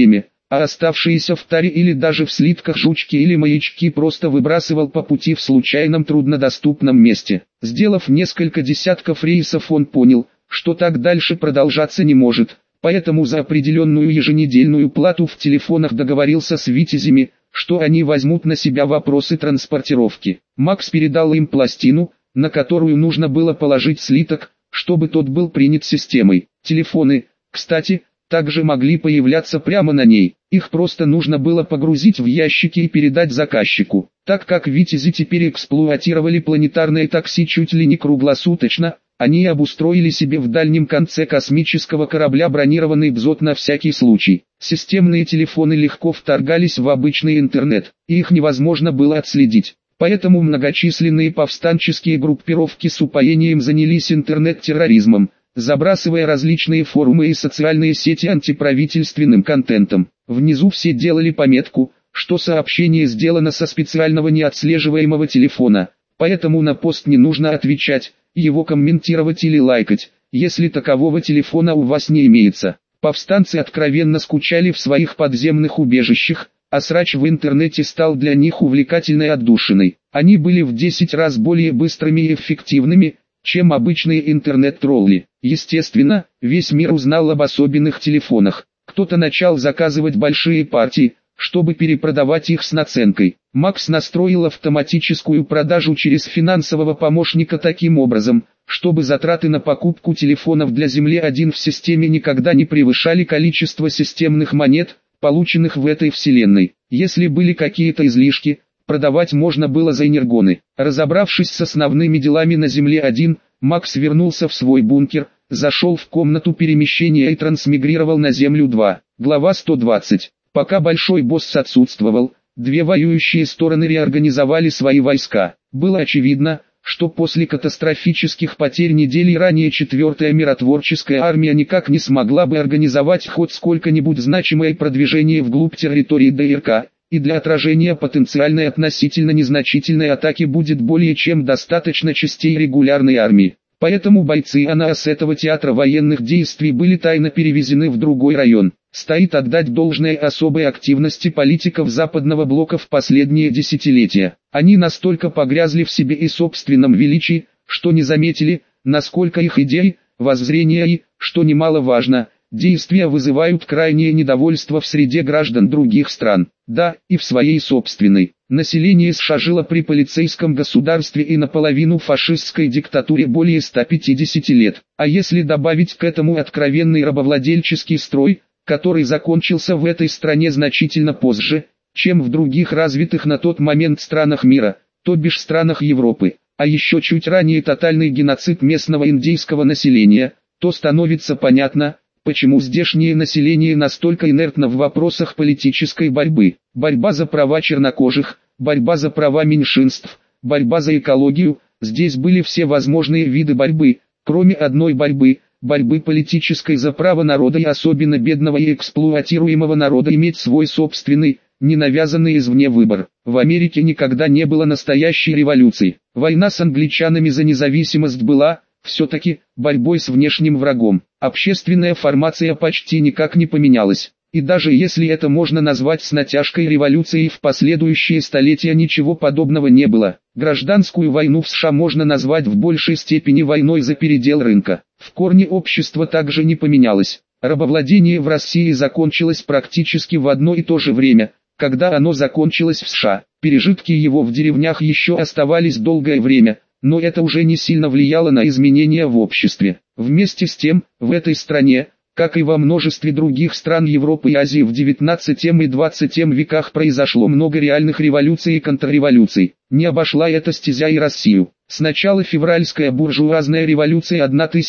а оставшиеся в таре или даже в слитках жучки или маячки просто выбрасывал по пути в случайном труднодоступном месте. Сделав несколько десятков рейсов, он понял, что так дальше продолжаться не может, поэтому за определенную еженедельную плату в телефонах договорился с витязями, что они возьмут на себя вопросы транспортировки. Макс передал им пластину, на которую нужно было положить слиток, чтобы тот был принят системой. Телефоны, кстати, также могли появляться прямо на ней. Их просто нужно было погрузить в ящики и передать заказчику. Так как витязи теперь эксплуатировали планетарное такси чуть ли не круглосуточно, они обустроили себе в дальнем конце космического корабля бронированный бзот на всякий случай. Системные телефоны легко вторгались в обычный интернет, и их невозможно было отследить. Поэтому многочисленные повстанческие группировки с упоением занялись интернет-терроризмом, забрасывая различные форумы и социальные сети антиправительственным контентом. Внизу все делали пометку, что сообщение сделано со специального неотслеживаемого телефона, поэтому на пост не нужно отвечать, его комментировать или лайкать, если такового телефона у вас не имеется. Повстанцы откровенно скучали в своих подземных убежищах, а срач в интернете стал для них увлекательной отдушиной. Они были в 10 раз более быстрыми и эффективными, чем обычные интернет-тролли. Естественно, весь мир узнал об особенных телефонах. Кто-то начал заказывать большие партии, чтобы перепродавать их с наценкой. Макс настроил автоматическую продажу через финансового помощника таким образом, чтобы затраты на покупку телефонов для Земли-1 в системе никогда не превышали количество системных монет, полученных в этой вселенной. Если были какие-то излишки, продавать можно было за энергоны. Разобравшись с основными делами на Земле-1, Макс вернулся в свой бункер, зашел в комнату перемещения и трансмигрировал на Землю-2. Глава 120. Пока большой босс отсутствовал, две воюющие стороны реорганизовали свои войска. Было очевидно, что после катастрофических потерь недели ранее 4-я миротворческая армия никак не смогла бы организовать хоть сколько-нибудь значимое продвижение вглубь территории ДРК, и для отражения потенциальной относительно незначительной атаки будет более чем достаточно частей регулярной армии. Поэтому бойцы АНА с этого театра военных действий были тайно перевезены в другой район. Стоит отдать должное особой активности политиков Западного блока в последние десятилетия. Они настолько погрязли в себе и собственном величии, что не заметили, насколько их идеи, воззрения и, что немаловажно, действия вызывают крайнее недовольство в среде граждан других стран. Да, и в своей собственной. Население США жило при полицейском государстве и наполовину фашистской диктатуре более 150 лет. А если добавить к этому откровенный рабовладельческий строй, который закончился в этой стране значительно позже, чем в других развитых на тот момент странах мира, то бишь странах Европы, а еще чуть ранее тотальный геноцид местного индейского населения, то становится понятно, почему здешнее население настолько инертно в вопросах политической борьбы. Борьба за права чернокожих, борьба за права меньшинств, борьба за экологию, здесь были все возможные виды борьбы, кроме одной борьбы политической за право народа и особенно бедного и эксплуатируемого народа иметь свой собственный, не навязанный извне выбор. В Америке никогда не было настоящей революции. Война с англичанами за независимость была, все-таки, борьбой с внешним врагом. Общественная формация почти никак не поменялась. И даже если это можно назвать с натяжкой революцией, в последующие столетия ничего подобного не было. Гражданскую войну в США можно назвать в большей степени войной за передел рынка. В корне общество также не поменялось. Рабовладение в России закончилось практически в одно и то же время, когда оно закончилось в США. Пережитки его в деревнях еще оставались долгое время, но это уже не сильно влияло на изменения в обществе. Вместе с тем, в этой стране, как и во множестве других стран Европы и Азии в 19 и 20 веках произошло много реальных революций и контрреволюций. Не обошла эта стезя и Россию. Сначала февральская буржуазная революция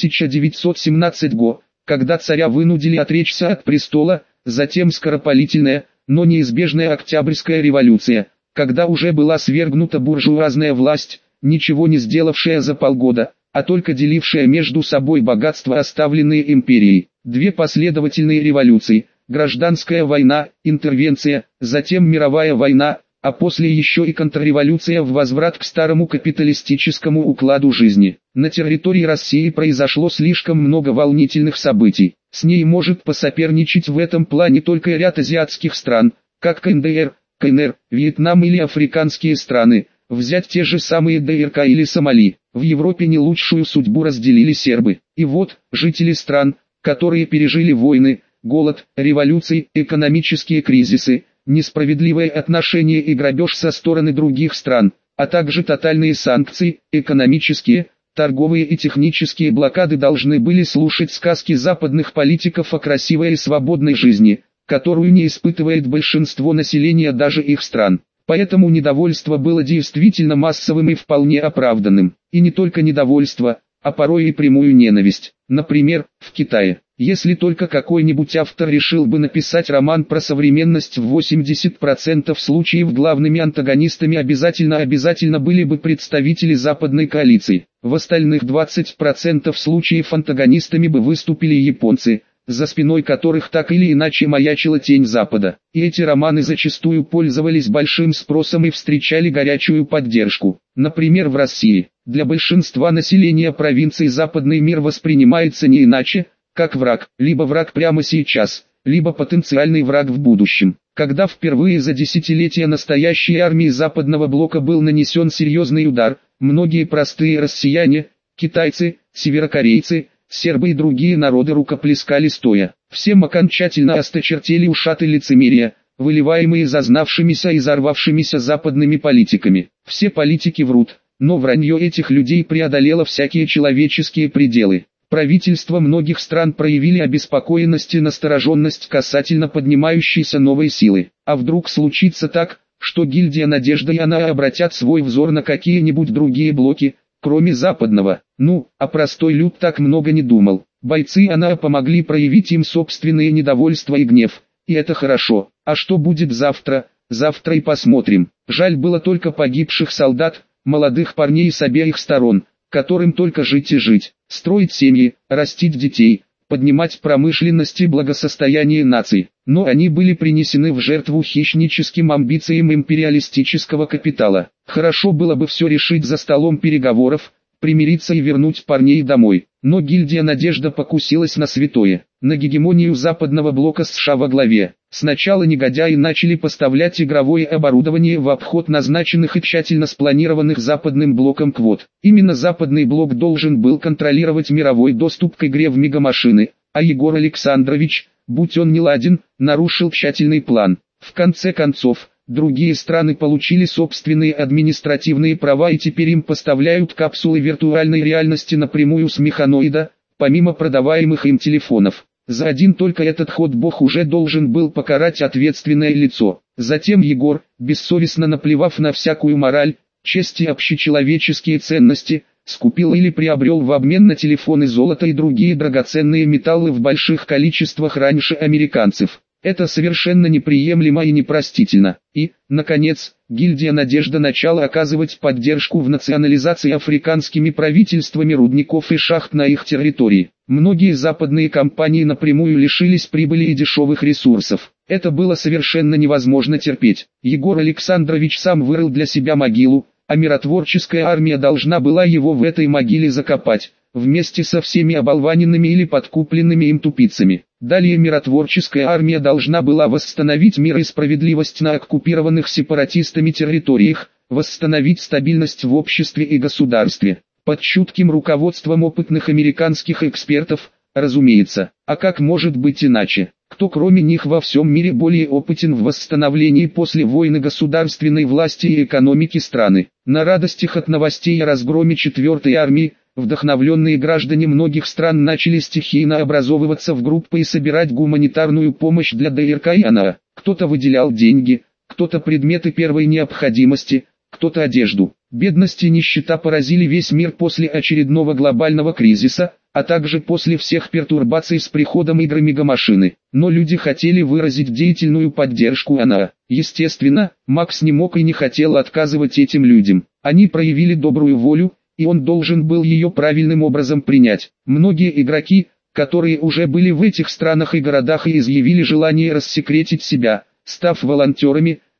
1917 год, когда царя вынудили отречься от престола, затем скоропалительная, но неизбежная Октябрьская революция, когда уже была свергнута буржуазная власть, ничего не сделавшая за полгода, а только делившая между собой богатства, оставленные империей. Две последовательные революции, гражданская война, интервенция, затем мировая война, а после еще и контрреволюция в возврат к старому капиталистическому укладу жизни. На территории России произошло слишком много волнительных событий. С ней может посоперничать в этом плане только ряд азиатских стран, как КНДР, КНР, Вьетнам или африканские страны. Взять те же самые ДРК или Сомали. В Европе не лучшую судьбу разделили сербы. И вот, жители стран, которые пережили войны, голод, революции, экономические кризисы, несправедливое отношение и грабеж со стороны других стран, а также тотальные санкции, экономические, торговые и технические блокады должны были слушать сказки западных политиков о красивой и свободной жизни, которую не испытывает большинство населения даже их стран. Поэтому недовольство было действительно массовым и вполне оправданным. И не только недовольство, а порой и прямую ненависть. Например, в Китае. Если только какой-нибудь автор решил бы написать роман про современность, в 80% случаев главными антагонистами обязательно были бы представители западной коалиции. В остальных 20% случаев антагонистами бы выступили японцы, за спиной которых так или иначе маячила тень Запада. И эти романы зачастую пользовались большим спросом и встречали горячую поддержку. Например, в России, для большинства населения провинций западный мир воспринимается не иначе, как враг, либо враг прямо сейчас, либо потенциальный враг в будущем. Когда впервые за десятилетия настоящей армии Западного блока был нанесен серьезный удар, многие простые россияне, китайцы, северокорейцы, сербы и другие народы рукоплескали стоя. Всем окончательно осточертели ушаты лицемерия, выливаемые зазнавшимися и взорвавшимися западными политиками. Все политики врут, но вранье этих людей преодолело всякие человеческие пределы. Правительства многих стран проявили обеспокоенность и настороженность касательно поднимающейся новой силы. А вдруг случится так, что гильдия Надежда и она обратят свой взор на какие-нибудь другие блоки, кроме западного. А простой люд так много не думал. Бойцы она помогли проявить им собственные недовольство и гнев. И это хорошо. А что будет завтра? Завтра и посмотрим. Жаль было только погибших солдат, молодых парней с обеих сторон, которым только жить и жить, строить семьи, растить детей, поднимать промышленность и благосостояние наций. Но они были принесены в жертву хищническим амбициям империалистического капитала. Хорошо было бы все решить за столом переговоров, примириться и вернуть парней домой. Но гильдия Надежда покусилась на святое, на гегемонию западного блока США во главе. Сначала негодяи начали поставлять игровое оборудование в обход назначенных и тщательно спланированных западным блоком квот. Именно западный блок должен был контролировать мировой доступ к игре в мегамашины, а Егор Александрович, будь он неладен, нарушил тщательный план. В конце концов, другие страны получили собственные административные права и теперь им поставляют капсулы виртуальной реальности напрямую с механоида, помимо продаваемых им телефонов. За один только этот ход Бог уже должен был покарать ответственное лицо. Затем Егор, бессовестно наплевав на всякую мораль, честь и общечеловеческие ценности, скупил или приобрел в обмен на телефоны золото и другие драгоценные металлы в больших количествах раньше американцев. Это совершенно неприемлемо и непростительно. И, наконец, гильдия Надежда начала оказывать поддержку в национализации африканскими правительствами рудников и шахт на их территории. Многие западные компании напрямую лишились прибыли и дешевых ресурсов. Это было совершенно невозможно терпеть. Егор Александрович сам вырыл для себя могилу, а миротворческая армия должна была его в этой могиле закопать, вместе со всеми оболваненными или подкупленными им тупицами. Далее миротворческая армия должна была восстановить мир и справедливость на оккупированных сепаратистами территориях, восстановить стабильность в обществе и государстве, под чутким руководством опытных американских экспертов, разумеется. А как может быть иначе? Кто кроме них во всем мире более опытен в восстановлении после войны государственной власти и экономики страны? На радостях от новостей о разгроме 4-й армии, вдохновленные граждане многих стран начали стихийно образовываться в группы и собирать гуманитарную помощь для ДРК и АНА. Кто-то выделял деньги, кто-то предметы первой необходимости, кто-то одежду. Бедность и нищета поразили весь мир после очередного глобального кризиса, а также после всех пертурбаций с приходом игры мегамашины. Но люди хотели выразить деятельную поддержку АНА. Естественно, Макс не мог и не хотел отказывать этим людям. Они проявили добрую волю, и он должен был ее правильным образом принять. Многие игроки, которые уже были в этих странах и городах и изъявили желание рассекретить себя, став волонтерами,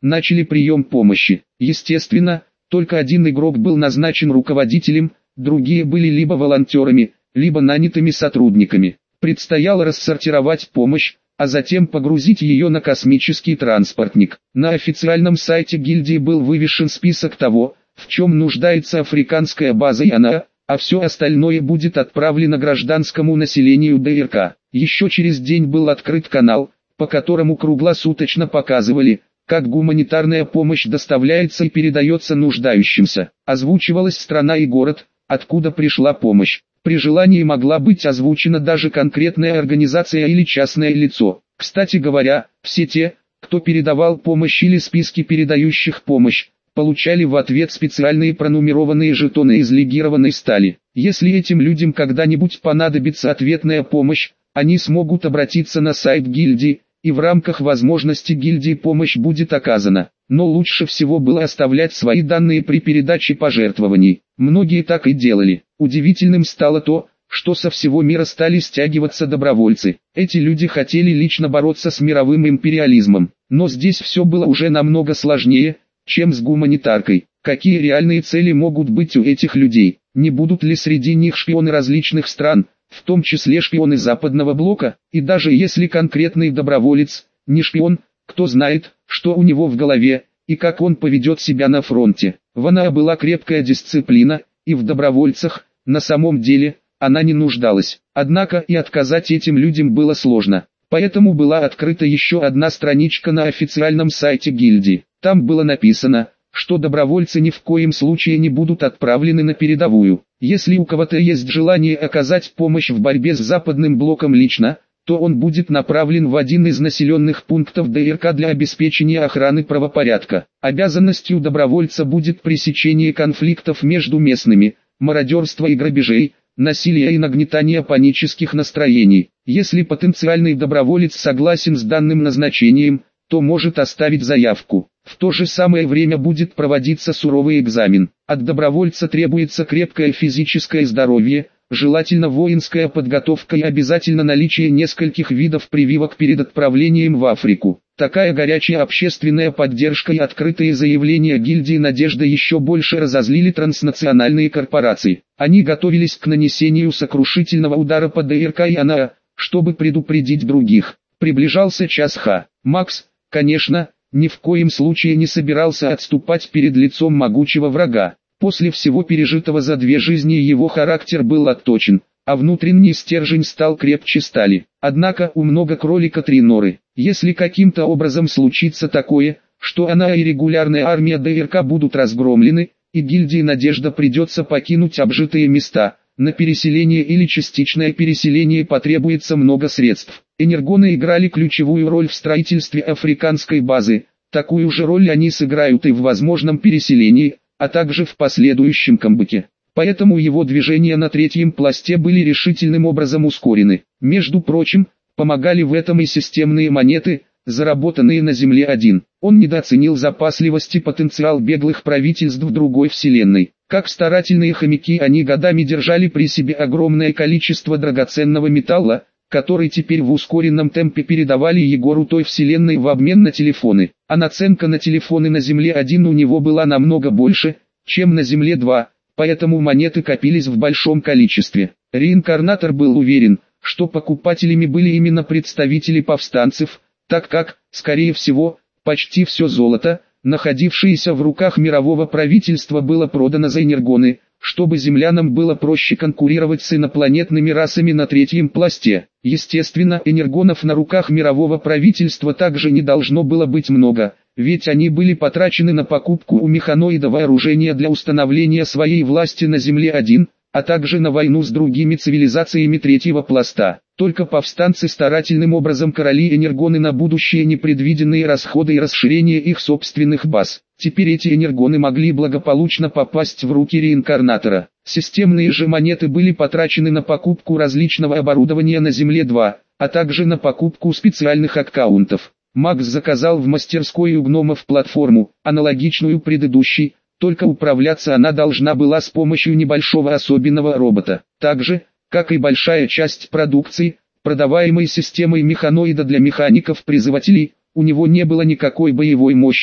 начали прием помощи. Естественно, только один игрок был назначен руководителем, другие были либо волонтерами, либо нанятыми сотрудниками. Предстояло рассортировать помощь, а затем погрузить ее на космический транспортник. На официальном сайте гильдии был вывешен список того, в чем нуждается африканская база ЯНА, а все остальное будет отправлено гражданскому населению ДРК. Еще через день был открыт канал, по которому круглосуточно показывали, как гуманитарная помощь доставляется и передается нуждающимся. Озвучивалась страна и город, откуда пришла помощь. При желании могла быть озвучена даже конкретная организация или частное лицо. Кстати говоря, все те, кто передавал помощь или списки передающих помощь, получали в ответ специальные пронумерованные жетоны из легированной стали. Если этим людям когда-нибудь понадобится ответная помощь, они смогут обратиться на сайт гильдии, и в рамках возможности гильдии помощь будет оказана. Но лучше всего было оставлять свои данные при передаче пожертвований. Многие так и делали. Удивительным стало то, что со всего мира стали стягиваться добровольцы. Эти люди хотели лично бороться с мировым империализмом. Но здесь все было уже намного сложнее, чем с гуманитаркой. Какие реальные цели могут быть у этих людей? Не будут ли среди них шпионы различных стран, в том числе шпионы западного блока? И даже если конкретный доброволец не шпион, кто знает, что у него в голове, и как он поведет себя на фронте. В АНА была крепкая дисциплина, и в добровольцах, на самом деле, она не нуждалась. Однако и отказать этим людям было сложно. Поэтому была открыта еще одна страничка на официальном сайте гильдии. Там было написано, что добровольцы ни в коем случае не будут отправлены на передовую. Если у кого-то есть желание оказать помощь в борьбе с западным блоком лично, то он будет направлен в один из населенных пунктов ДРК для обеспечения охраны правопорядка. Обязанностью добровольца будет пресечение конфликтов между местными, мародерство и грабежей, насилие и нагнетание панических настроений. Если потенциальный доброволец согласен с данным назначением, то может оставить заявку. В то же самое время будет проводиться суровый экзамен. От добровольца требуется крепкое физическое здоровье, желательно воинская подготовка и обязательно наличие нескольких видов прививок перед отправлением в Африку. Такая горячая общественная поддержка и открытые заявления гильдии «Надежда» еще больше разозлили транснациональные корпорации. Они готовились к нанесению сокрушительного удара по ДРК и АНА, чтобы предупредить других. Приближался час Х. Макс, конечно, ни в коем случае не собирался отступать перед лицом могучего врага. После всего пережитого за 2 жизни его характер был отточен, а внутренний стержень стал крепче стали. Однако у много кролика 3 норы. Если каким-то образом случится такое, что она и регулярная армия ДРК будут разгромлены, и гильдии «Надежда» придется покинуть обжитые места, на переселение или частичное переселение потребуется много средств. Энергоны играли ключевую роль в строительстве африканской базы, такую же роль они сыграют и в возможном переселении, а также в последующем камбэке. Поэтому его движения на 3-м пласте были решительным образом ускорены. Между прочим, помогали в этом и системные монеты, заработанные на Земле-1. Он недооценил запасливость и потенциал беглых правительств другой вселенной. Как старательные хомяки они годами держали при себе огромное количество драгоценного металла, который теперь в ускоренном темпе передавали Егору той вселенной в обмен на телефоны. А наценка на телефоны на Земле-1 у него была намного больше, чем на Земле-2, поэтому монеты копились в большом количестве. Реинкарнатор был уверен, что покупателями были именно представители повстанцев, так как, скорее всего, почти все золото, находившееся в руках мирового правительства, было продано за энергоны, чтобы землянам было проще конкурировать с инопланетными расами на 3-м пласте. Естественно, энергонов на руках мирового правительства также не должно было быть много, ведь они были потрачены на покупку у механоида вооружения для установления своей власти на Земле-1, а также на войну с другими цивилизациями 3-го пласта. Только повстанцы старательным образом короли энергоны на будущее непредвиденные расходы и расширение их собственных баз. Теперь эти энергоны могли благополучно попасть в руки реинкарнатора. Системные же монеты были потрачены на покупку различного оборудования на Земле-2, а также на покупку специальных аккаунтов. Макс заказал в мастерской у гномов платформу, аналогичную предыдущей, только управляться она должна была с помощью небольшого особенного робота. Так же, как и большая часть продукции, продаваемой системой механоида для механиков-призывателей, у него не было никакой боевой мощи,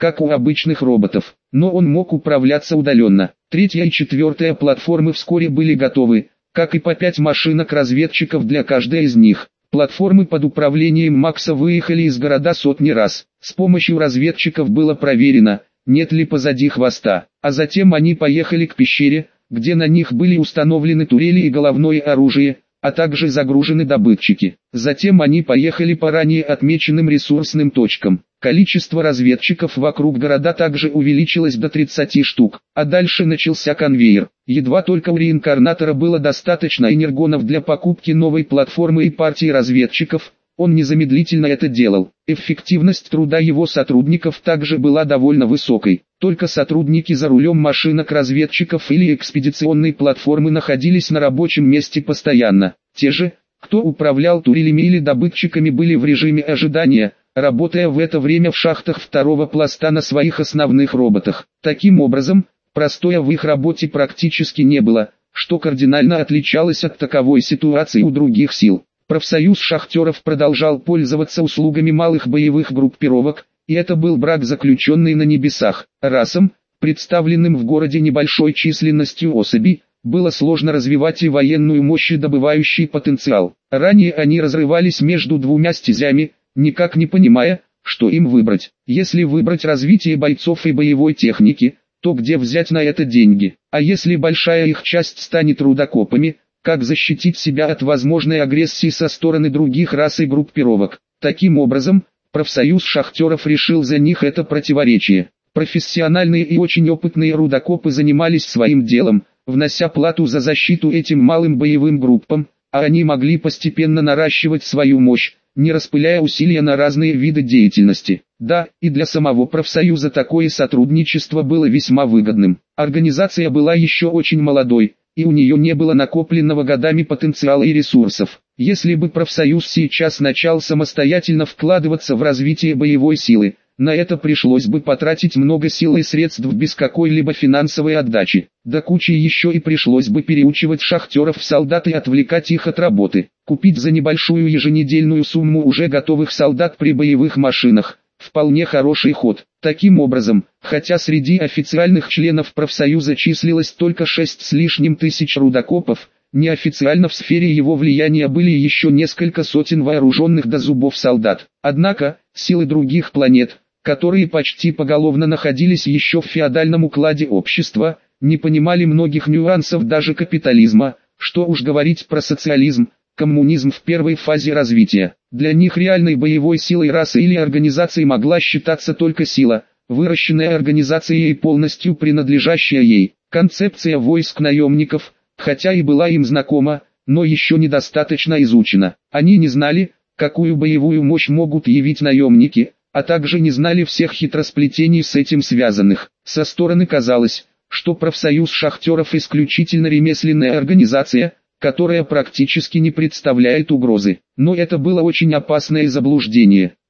как у обычных роботов, но он мог управляться удаленно. Третья и четвертая платформы вскоре были готовы, как и по 5 машинок-разведчиков для каждой из них. Платформы под управлением Макса выехали из города сотни раз. С помощью разведчиков было проверено, нет ли позади хвоста, а затем они поехали к пещере, где на них были установлены турели и головное оружие, а также загружены добытчики. Затем они поехали по ранее отмеченным ресурсным точкам. Количество разведчиков вокруг города также увеличилось до 30 штук, а дальше начался конвейер. Едва только у реинкарнатора было достаточно энергонов для покупки новой платформы и партии разведчиков, он незамедлительно это делал. Эффективность труда его сотрудников также была довольно высокой. Только сотрудники за рулем машинок-разведчиков или экспедиционной платформы находились на рабочем месте постоянно. Те же, кто управлял турелями или добытчиками, были в режиме ожидания, работая в это время в шахтах второго пласта на своих основных роботах. Таким образом, простоя в их работе практически не было, что кардинально отличалось от таковой ситуации у других сил. Профсоюз шахтеров продолжал пользоваться услугами малых боевых группировок, и это был брак, заключенный на небесах. Расам, представленным в городе небольшой численностью особей, было сложно развивать и военную мощь, и добывающий потенциал. Ранее они разрывались между двумя стезями, никак не понимая, что им выбрать. Если выбрать развитие бойцов и боевой техники, то где взять на это деньги? А если большая их часть станет рудокопами, как защитить себя от возможной агрессии со стороны других рас и группировок? Таким образом, профсоюз шахтеров решил за них это противоречие. Профессиональные и очень опытные рудокопы занимались своим делом, внося плату за защиту этим малым боевым группам, а они могли постепенно наращивать свою мощь, не распыляя усилия на разные виды деятельности. Да, и для самого профсоюза такое сотрудничество было весьма выгодным. Организация была еще очень молодой, и у нее не было накопленного годами потенциала и ресурсов. Если бы профсоюз сейчас начал самостоятельно вкладываться в развитие боевой силы, на это пришлось бы потратить много сил и средств без какой-либо финансовой отдачи. До кучи еще и пришлось бы переучивать шахтеров в солдат и отвлекать их от работы. Купить за небольшую еженедельную сумму уже готовых солдат при боевых машинах – вполне хороший ход. Таким образом, хотя среди официальных членов профсоюза числилось только 6 с лишним тысяч рудокопов, неофициально в сфере его влияния были еще несколько сотен вооруженных до зубов солдат. Однако, силы других планет, которые почти поголовно находились еще в феодальном укладе общества, не понимали многих нюансов даже капитализма, что уж говорить про социализм, коммунизм в первой фазе развития. Для них реальной боевой силой расы или организации могла считаться только сила, выращенная организацией и полностью принадлежащая ей. Концепция войск наемников, хотя и была им знакома, но еще недостаточно изучена. Они не знали, какую боевую мощь могут явить наемники, а также не знали всех хитросплетений с этим связанных. Со стороны казалось, что профсоюз шахтеров исключительно ремесленная организация, которая практически не представляет угрозы. Но это было очень опасное заблуждение.